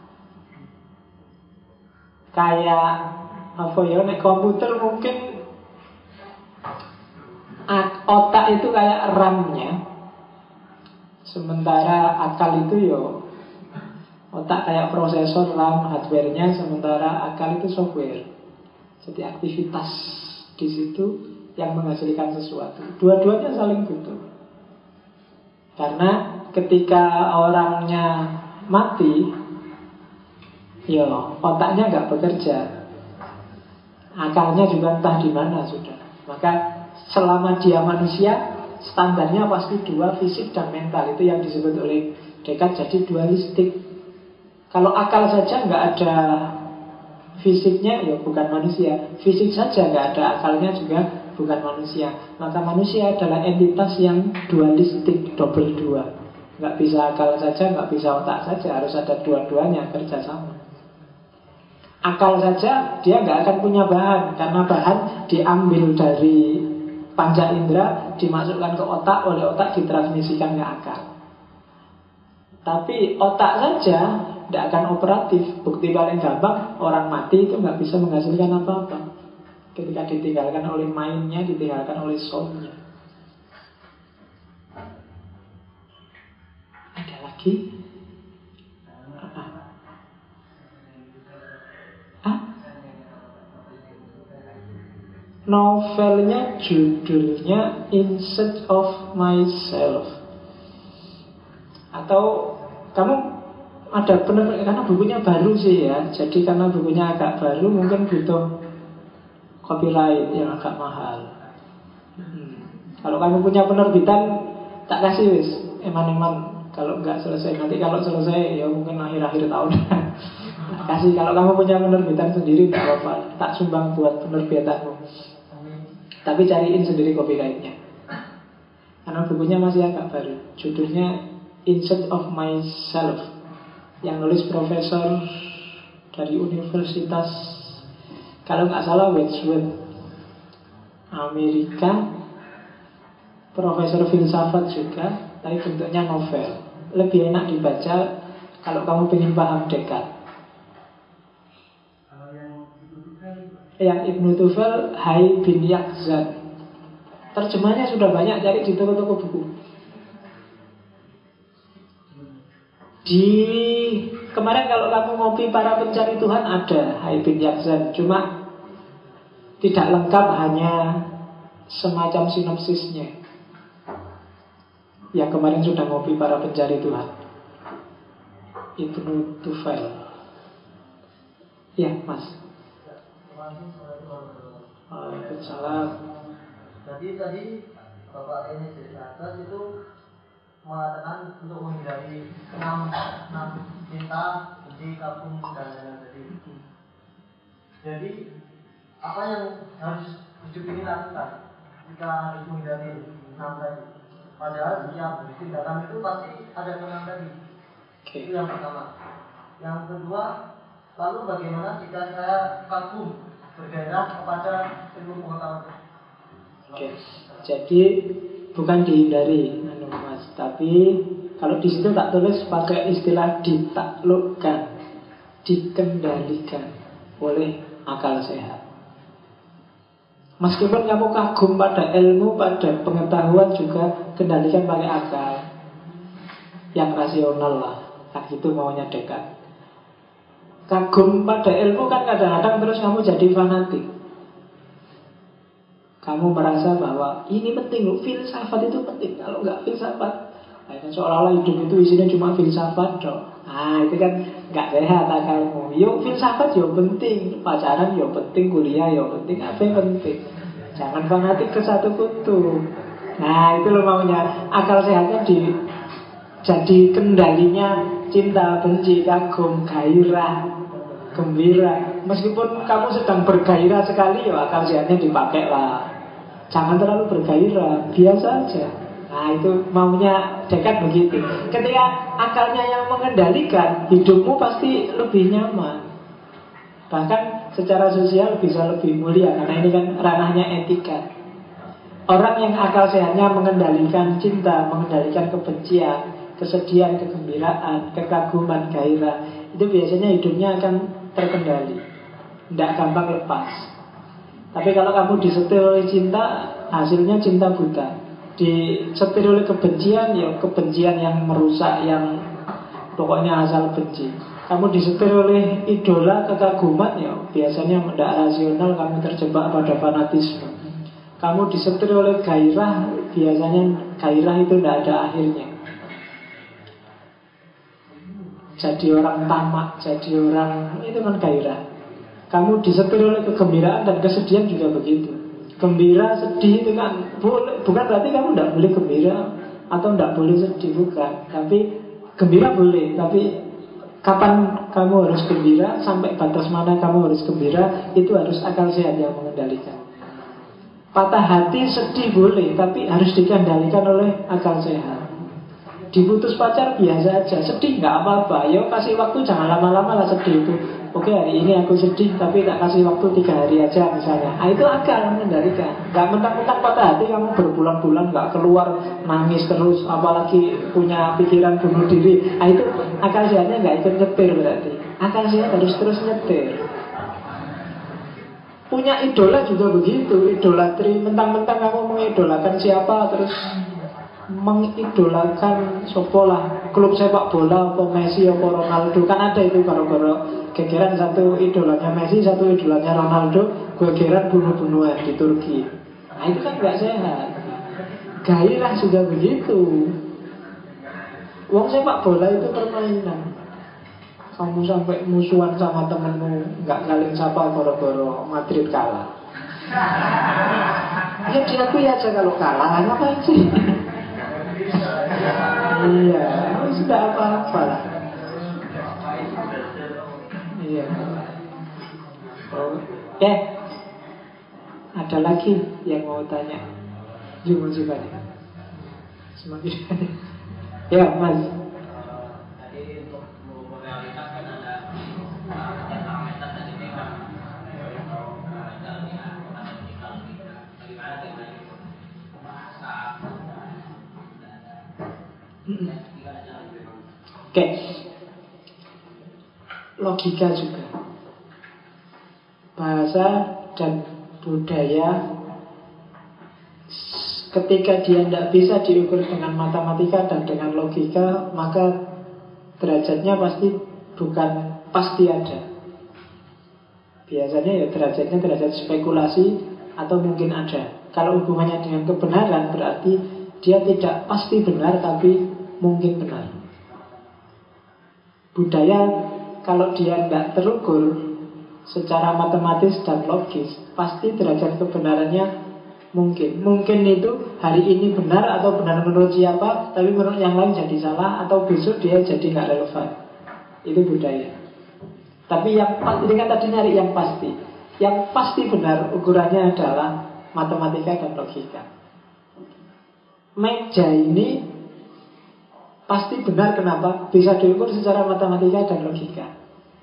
Kayak apa ya, nek komputer mungkin otak itu kayak RAM-nya, sementara akal itu yo otak kayak prosesor, RAM, hardware-nya, sementara akal itu software. Jadi aktivitas di situ yang menghasilkan sesuatu. Dua-duanya saling butuh. Karena ketika orangnya mati, yo otaknya nggak bekerja, akalnya juga entah di mana sudah. Maka selama dia manusia, standarnya pasti dua, fisik dan mental. Itu yang disebut oleh Descartes jadi dualistik. Kalau akal saja nggak ada fisiknya, ya bukan manusia. Fisik saja nggak ada akalnya juga bukan manusia. Maka manusia adalah entitas yang dualistik, double dua. Nggak bisa akal saja, nggak bisa otak saja. Harus ada dua-duanya kerjasama. Akal saja dia nggak akan punya bahan, karena bahan diambil dari panca indera, dimasukkan ke otak, oleh otak ditransmisikan ke akal. Tapi otak saja tidak akan operatif. Bukti paling gampang, orang mati itu nggak bisa menghasilkan apa-apa ketika ditinggalkan oleh mindnya, ditinggalkan oleh soulnya. Ada lagi? Novelnya judulnya In Search of Myself. Atau kamu ada benar, karena bukunya baru sih ya. Jadi karena bukunya agak baru, mungkin butuh copyright yang agak mahal. Kalau kamu punya penerbitan, tak kasih wis eman-eman. Kalau nggak selesai, nanti kalau selesai ya mungkin akhir-akhir tahun. Kasih, kalau kamu punya penerbitan sendiri tak apa-apa, tak sumbang buat penerbitanmu. Tapi cariin sendiri copyrightnya, karena bukunya masih agak baru. Judulnya In Search of Myself, yang nulis profesor dari universitas, kalau nggak salah Westwood, Amerika. Profesor filsafat juga, tapi bentuknya novel. Lebih enak dibaca kalau kamu ingin paham Descartes. Yang Ibnu Tufel, Hai bin Yaqzan. Terjemahnya sudah banyak, cari di toko-toko buku. Di kemarin kalau kamu ngopi para pencari Tuhan ada Hai bin Yaqzan, cuma tidak lengkap, hanya semacam sinopsisnya. Yang kemarin sudah ngopi para pencari Tuhan, Ibnu Tufel. Ya, Mas. Waalaikumsalam. Jadi tadi Bapak ini dari atas itu mengatakan untuk menghindari enam cinta, benci, kagum dan lain-lain. Jadi apa yang harus hidup ini lakukan jika harus menghindari enam tadi? Padahal setiap tindakan itu pasti ada enam tadi. Itu yang pertama. Yang kedua, lalu bagaimana jika saya kagum bergairah kepada ilmu pengetahuan? Jadi bukan dihindari, Mas, tapi kalau di situ tak tulis pakai istilah ditaklukkan, dikendalikan oleh akal sehat. Meskipun kamu kagum pada ilmu, pada pengetahuan juga kendalikan pakai akal yang rasional lah. Kan gitu maunya Descartes. Kagum pada ilmu kan kadang-kadang terus kamu jadi fanatik. Kamu merasa bahwa ini penting loh, filsafat itu penting. Kalau nggak filsafat, seolah-olah hidup itu isinya cuma filsafat dong. Itu kan nggak sehat akalmu. Yo filsafat yo penting, pacaran yo penting, kuliah yo penting, apa yang penting. Jangan fanatik ke satu kutub. Itu lo maunya. Akal sehatnya jadi kendalinya cinta, benci, kagum, gairah, gembira. Meskipun kamu sedang bergairah sekali, ya akal sehatnya dipakai lah. Jangan terlalu bergairah, biasa aja. Itu maunya Descartes begitu. Ketika akalnya yang mengendalikan, hidupmu pasti lebih nyaman. Bahkan secara sosial bisa lebih mulia, karena ini kan ranahnya etika. Orang yang akal sehatnya mengendalikan cinta, mengendalikan kebencian, kesedihan, kegembiraan, kekaguman, gairah, itu biasanya hidupnya akan terkendali, tidak gampang lepas. Tapi kalau kamu disetir oleh cinta, hasilnya cinta buta. Disetir oleh kebencian, ya kebencian yang merusak, yang pokoknya asal benci. Kamu disetir oleh idola, kekaguman, ya biasanya tidak rasional, kamu terjebak pada fanatisme. Kamu disetir oleh gairah, biasanya gairah itu tidak ada akhirnya. Jadi orang tamak, jadi orang, itu kan gairah. Kamu disetir oleh kegembiraan dan kesedihan juga begitu. Gembira, sedih itu kan boleh, bukan berarti kamu tidak boleh gembira atau tidak boleh sedih, bukan. Tapi gembira boleh, tapi kapan kamu harus gembira, sampai batas mana kamu harus gembira, itu harus akal sehat yang mengendalikan. Patah hati, sedih boleh, tapi harus dikendalikan oleh akal sehat. Diputus pacar biasa aja, sedih nggak apa-apa. Yo kasih waktu, jangan lama-lama lah sedih itu. Oke, hari ini aku sedih, tapi tak kasih waktu 3 hari aja misalnya. Itu akal mengendalikan. Nggak mentang-mentang patah hati kamu berbulan-bulan nggak keluar, nangis terus, apalagi punya pikiran bunuh diri. Itu akal sehatnya nggak ikut nyetir berarti. Akal sehat harus terus nyetir. Punya idola juga begitu, idolatri. Mentang-mentang kamu mengidolakan siapa, terus mengidolakan sopolah klub sepak bola atau Messi atau Ronaldo. Kan ada itu gara-gara gegeran, satu idolanya Messi, satu idolanya Ronaldo, gegeran bunuh-bunuhan di Turki. Itu kan gak sehat. Gairah juga begitu. Wong sepak bola itu permainan. Kamu sampai musuhan sama temenmu, gak saling sapa gara-gara Madrid kalah. Ya diakui aja kalau kalah, ngapain sih? Iya, sudah apa-apa lah. Iya. Oke. Ada lagi yang mau tanya? Jumlah juga nih. Semakin. Ya, Mas. Tadi untuk realitas kan ada parameter tadi kan. Bagaimana dengan bahasa? Oke. Logika juga. Bahasa dan budaya, ketika dia tidak bisa diukur dengan matematika dan dengan logika, maka derajatnya pasti ada. Biasanya ya derajatnya derajat spekulasi atau mungkin ada. Kalau hubungannya dengan kebenaran, berarti dia tidak pasti benar, tapi mungkin benar. Budaya, kalau dia tidak terukur, secara matematis dan logis, pasti derajat kebenarannya mungkin. Mungkin itu hari ini benar atau benar menurut siapa, tapi menurut yang lain jadi salah, atau besok dia jadi nggak relevan. Itu budaya. Tapi yang ini kan tadi nyari yang pasti. Yang pasti benar ukurannya adalah matematika dan logika. Meja ini pasti benar, kenapa? Bisa diukur secara matematika dan logika.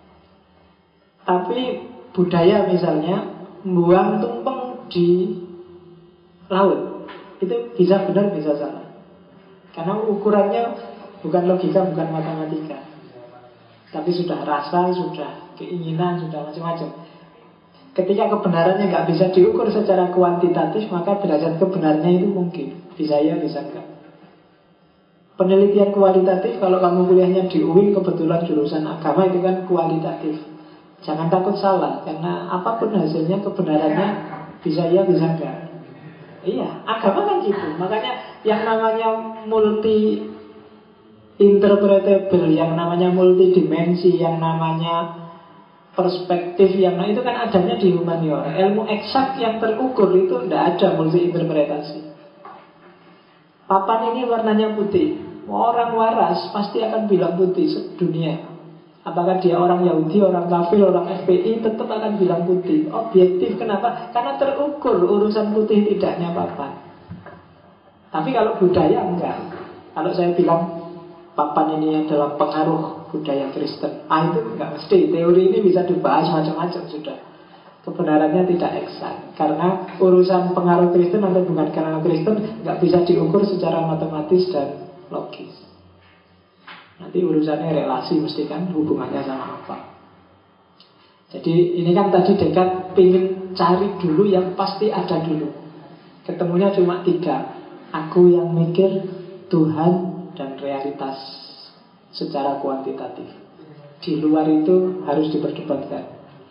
Tapi budaya misalnya buang tumpeng di laut, itu bisa benar bisa salah. Karena ukurannya bukan logika, bukan matematika, tapi sudah rasa, sudah keinginan, sudah macam-macam. Ketika kebenarannya nggak bisa diukur secara kuantitatif, maka derajat kebenarannya itu mungkin bisa ya, bisa enggak. Penelitian kualitatif, kalau kamu kuliahnya di UIN kebetulan jurusan agama, itu kan kualitatif. Jangan takut salah, karena apapun hasilnya kebenarannya bisa ya, bisa enggak. Iya, agama kan gitu. Makanya yang namanya multi interpretable, yang namanya multidimensi, yang namanya perspektif, yang itu kan adanya di humaniora. Ilmu eksak yang terukur itu tidak ada multi interpretasi. Papan ini warnanya putih, orang waras pasti akan bilang putih sedunia. Apakah dia orang Yahudi, orang kafir, orang FPI, tetap akan bilang putih. Objektif, kenapa? Karena terukur urusan putih tidaknya papan. Tapi kalau budaya enggak. Kalau saya bilang papan ini adalah pengaruh budaya Kristen, itu enggak mesti. Teori ini bisa dibahas macam-macam sudah. Kebenarannya tidak eksak. Karena urusan pengaruh Kristen atau bukan karena Kristen enggak bisa diukur secara matematis dan logis. Nanti urusannya relasi mesti kan hubungannya sama apa. Jadi ini kan tadi Descartes pengen cari dulu yang pasti ada dulu. Ketemunya cuma 3. Aku yang mikir, Tuhan, dan realitas secara kuantitatif. Di luar itu harus diperdebatkan.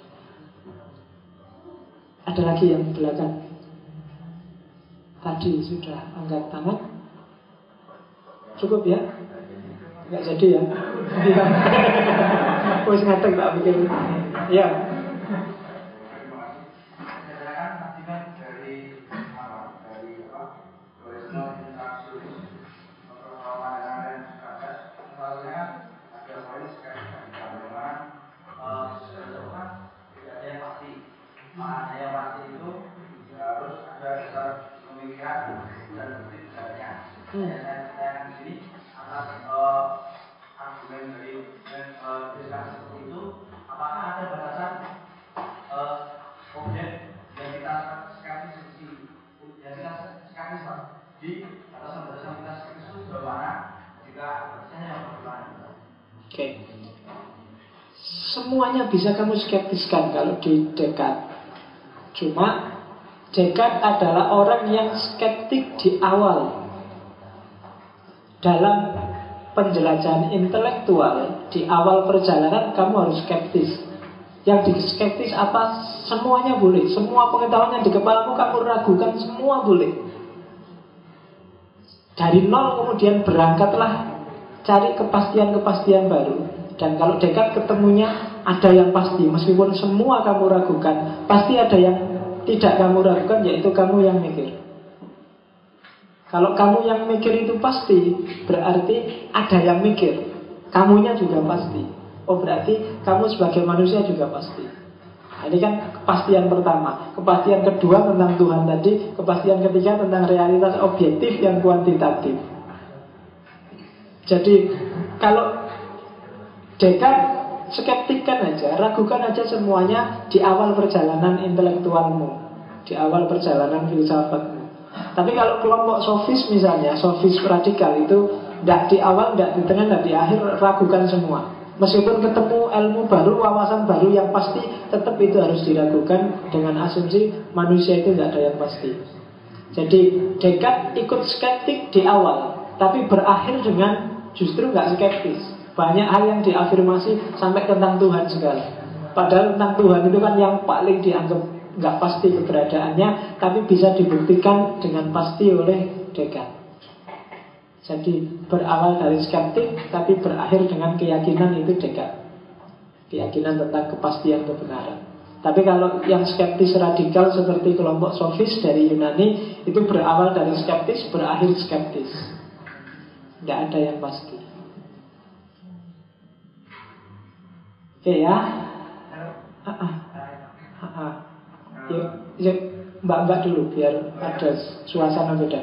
Ada lagi yang belakang. Tadi sudah angkat tangan. Cukup ya? Nggak jadi ya? Wes ngetek tak pikir. Ya. Argumen dari seperti itu, apakah ada batasan objek yang kita skeptis di batasan-batasan kita skeptis itu bagaimana jika batasnya yang berbeda? Oke. Semuanya bisa kamu skeptiskan kalau di Descartes. Cuma Descartes adalah orang yang skeptik di awal. Dalam penjelajahan intelektual di awal perjalanan kamu harus skeptis. Yang diskeptis apa? Semuanya boleh. Semua pengetahuan yang di kepalamu kamu ragukan, semua boleh. Dari nol kemudian berangkatlah cari kepastian-kepastian baru. Dan kalau Descartes ketemunya ada yang pasti, meskipun semua kamu ragukan, pasti ada yang tidak kamu ragukan, yaitu kamu yang mikir. Kalau kamu yang mikir itu pasti, berarti ada yang mikir. Kamunya juga pasti. Oh, berarti kamu sebagai manusia juga pasti. Nah, ini kan kepastian pertama. Kepastian kedua tentang Tuhan tadi. Kepastian ketiga tentang realitas objektif yang kuantitatif. Jadi kalau Descartes skeptikkan aja, ragukan aja semuanya di awal perjalanan intelektualmu, di awal perjalanan filsafatmu. Tapi kalau kelompok sofis misalnya, sofis radikal itu tidak di awal, tidak di tengah, tidak di akhir, ragukan semua. Meskipun ketemu ilmu baru, wawasan baru yang pasti, tetap itu harus diragukan dengan asumsi manusia itu tidak ada yang pasti. Jadi Descartes ikut skeptik di awal, tapi berakhir dengan justru nggak skeptis. Banyak hal yang diafirmasi sampai tentang Tuhan segala. Padahal tentang Tuhan itu kan yang paling dianggap nggak pasti keberadaannya, tapi bisa dibuktikan dengan pasti oleh Descartes. Jadi berawal dari skeptik, tapi berakhir dengan keyakinan itu Descartes. Keyakinan tentang kepastian kebenaran. Tapi kalau yang skeptis radikal seperti kelompok sofis dari Yunani, itu berawal dari skeptis, berakhir skeptis. Tidak ada yang pasti. Oke ya. Yuk, mbak-mbak dulu biar ada suasana beda.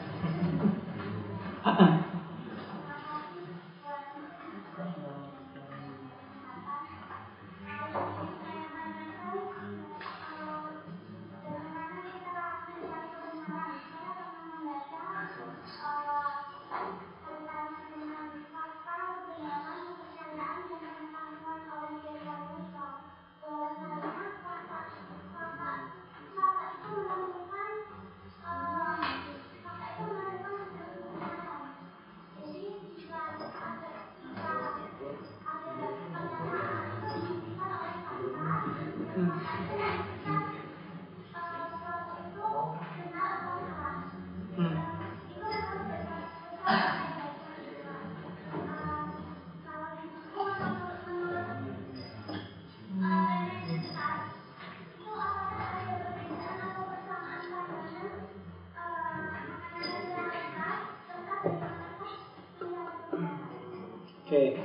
Oke.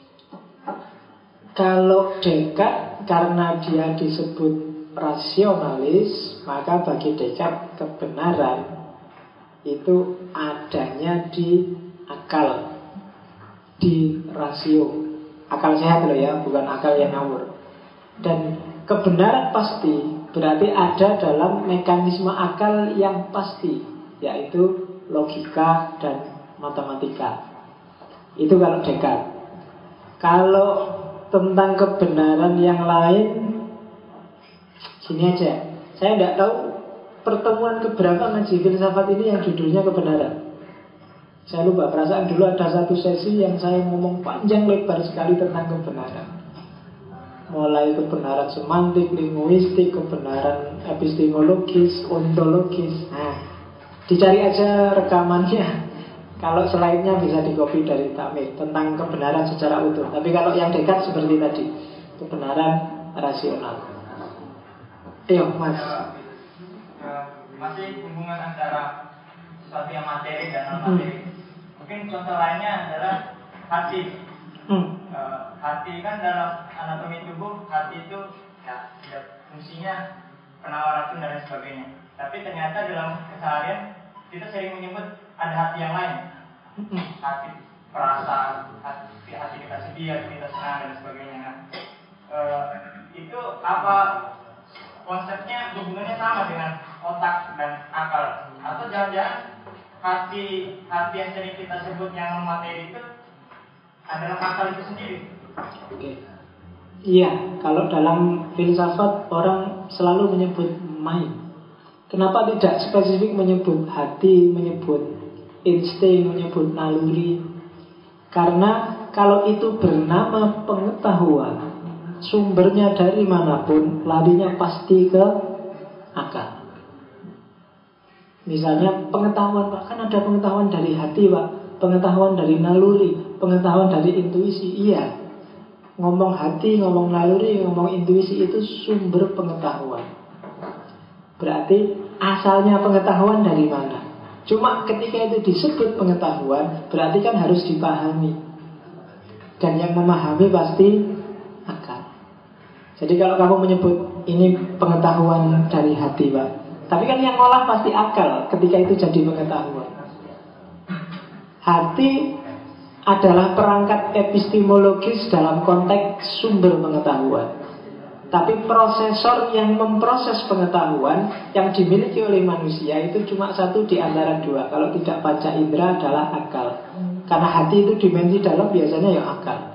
Kalau Descartes karena dia disebut rasionalis, maka bagi Descartes kebenaran itu adanya di akal, di rasio. Akal sehat loh ya, bukan akal yang ngawur. Dan kebenaran pasti berarti ada dalam mekanisme akal yang pasti, yaitu logika dan matematika. Itu kalau Descartes. Kalau tentang kebenaran yang lain, gini aja. Saya tidak tahu pertemuan keberapa ngaji filsafat ini yang judulnya kebenaran. Saya lupa, perasaan dulu ada satu sesi yang saya ngomong panjang lebar sekali tentang kebenaran. Mulai kebenaran semantik, linguistik, kebenaran epistemologis, ontologis. Nah, dicari aja rekamannya. Kalau selainnya bisa dikopi dari Takmir tentang kebenaran secara utuh. Tapi kalau yang dekat seperti tadi, kebenaran rasional. Ayo Mas. Masih hubungan antara sesuatu yang materi dan non materi. Mungkin contoh lainnya adalah hati. Hati kan dalam anatomi tubuh, hati itu ya fungsinya penawar racun dan lain sebagainya. Tapi ternyata dalam keseharian kita sering menyebut ada hati yang lain. Hati perasaan, hati kita sedih, hati kita senang dan sebagainya. Nah, itu apa konsepnya hubungannya sama dengan otak dan akal? Atau jangan-jangan hati yang sering kita sebut yang non materi itu adalah akal itu sendiri? Oke. Iya, kalau dalam filsafat orang selalu menyebut mind. Kenapa tidak spesifik menyebut hati, menyebut insting, menyebut naluri? Karena kalau itu bernama pengetahuan, sumbernya dari manapun, larinya pasti ke akal. Misalnya pengetahuan, Pak, kan ada pengetahuan dari hati, Pak, pengetahuan dari naluri, pengetahuan dari intuisi. Iya, ngomong hati, ngomong naluri, ngomong intuisi itu sumber pengetahuan. Berarti asalnya pengetahuan dari mana? Cuma ketika itu disebut pengetahuan, berarti kan harus dipahami. Dan yang memahami pasti akal. Jadi kalau kamu menyebut ini pengetahuan dari hati, Pak, tapi kan yang ngolah pasti akal ketika itu jadi pengetahuan. Hati adalah perangkat epistemologis dalam konteks sumber pengetahuan. Tapi prosesor yang memproses pengetahuan yang dimiliki oleh manusia itu cuma satu di antara dua. Kalau tidak panca indera adalah akal. Karena hati itu dimensi dalam biasanya ya akal.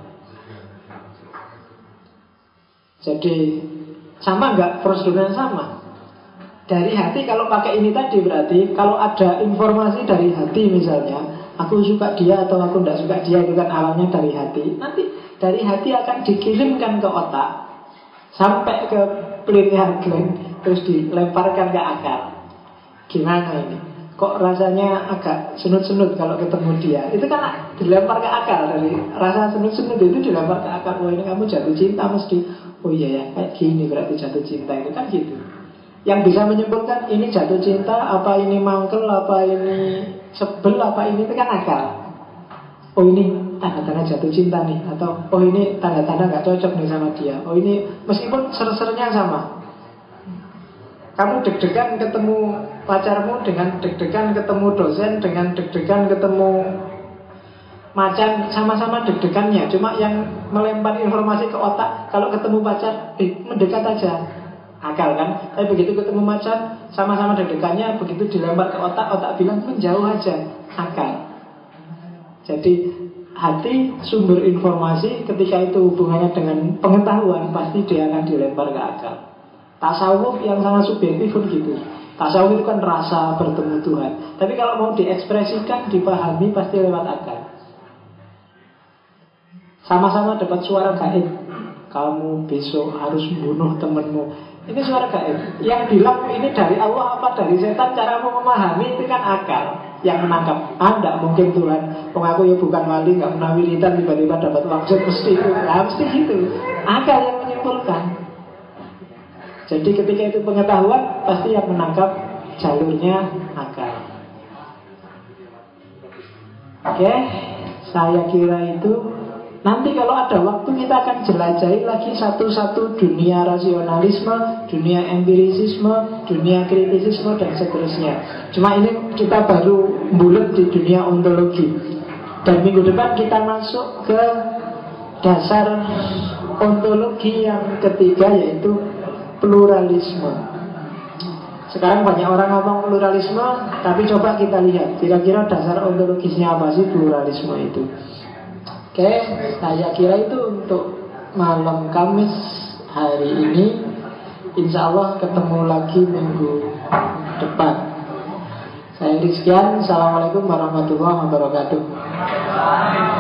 Jadi sama nggak prosedurnya? Sama. Dari hati kalau pakai ini tadi berarti kalau ada informasi dari hati misalnya, aku suka dia atau aku tidak suka dia, itu kan awalnya dari hati. Nanti dari hati akan dikirimkan ke otak sampai ke pineal gland, terus dilemparkan ke akal. Gimana ini? Kok rasanya agak senut-senut kalau ketemu dia? Itu kan dilempar ke akal. Dari rasa senut-senut itu dilempar ke akal. Wah, ini kamu jatuh cinta mesti. oh iya ya, kayak gini berarti jatuh cinta itu kan gitu. Yang bisa menyimpulkan ini jatuh cinta, apa ini mangkel, apa ini sebel, apa ini itu kan akal. Oh ini tanda-tanda jatuh cinta nih, atau oh ini tanda-tanda gak cocok nih sama dia. Oh ini meskipun ser-sernya sama. Kamu deg-degan ketemu pacarmu dengan deg-degan ketemu dosen, dengan deg-degan ketemu macan, sama-sama deg-degannya. Cuma yang melempar informasi ke otak, kalau ketemu pacar, mendekat aja, akal kan. Tapi begitu ketemu macan, sama-sama deg-degannya, begitu dilempar ke otak, otak bilang menjauh aja, akal. Jadi hati sumber informasi, ketika itu hubungannya dengan pengetahuan, pasti dia akan dilempar ke akal. Tasawuf yang sangat subjektif pun gitu. Tasawuf itu kan rasa bertemu Tuhan. Tapi kalau mau diekspresikan, dipahami, pasti lewat akal. Sama-sama dapat suara gaib, kamu besok harus membunuh temenmu. Ini suara gaib. Yang bilang ini dari Allah apa dari setan, caramu memahami itu kan akal yang menangkap. Tidak mungkin Tuhan, pengaku ya bukan wali, gak pernah wiridan, tiba-tiba dapat maksud, mesti itu. Nah, mesti gitu. Akal yang menyimpulkan. Jadi ketika itu pengetahuan, pasti yang menangkap jalurnya akal. Oke, saya kira itu. Nanti kalau ada waktu kita akan jelajahi lagi satu-satu dunia rasionalisme, dunia empirisisme, dunia kritisisme, dan seterusnya. Cuma ini kita baru bulat di dunia ontologi. Dan minggu depan kita masuk ke dasar ontologi yang ketiga, yaitu pluralisme. Sekarang banyak orang ngomong pluralisme, tapi coba kita lihat kira-kira dasar ontologisnya apa sih pluralisme itu. Oke, saya kira itu untuk malam Kamis hari ini. Insya Allah ketemu lagi minggu depan. Saya sekian. Assalamualaikum warahmatullahi wabarakatuh.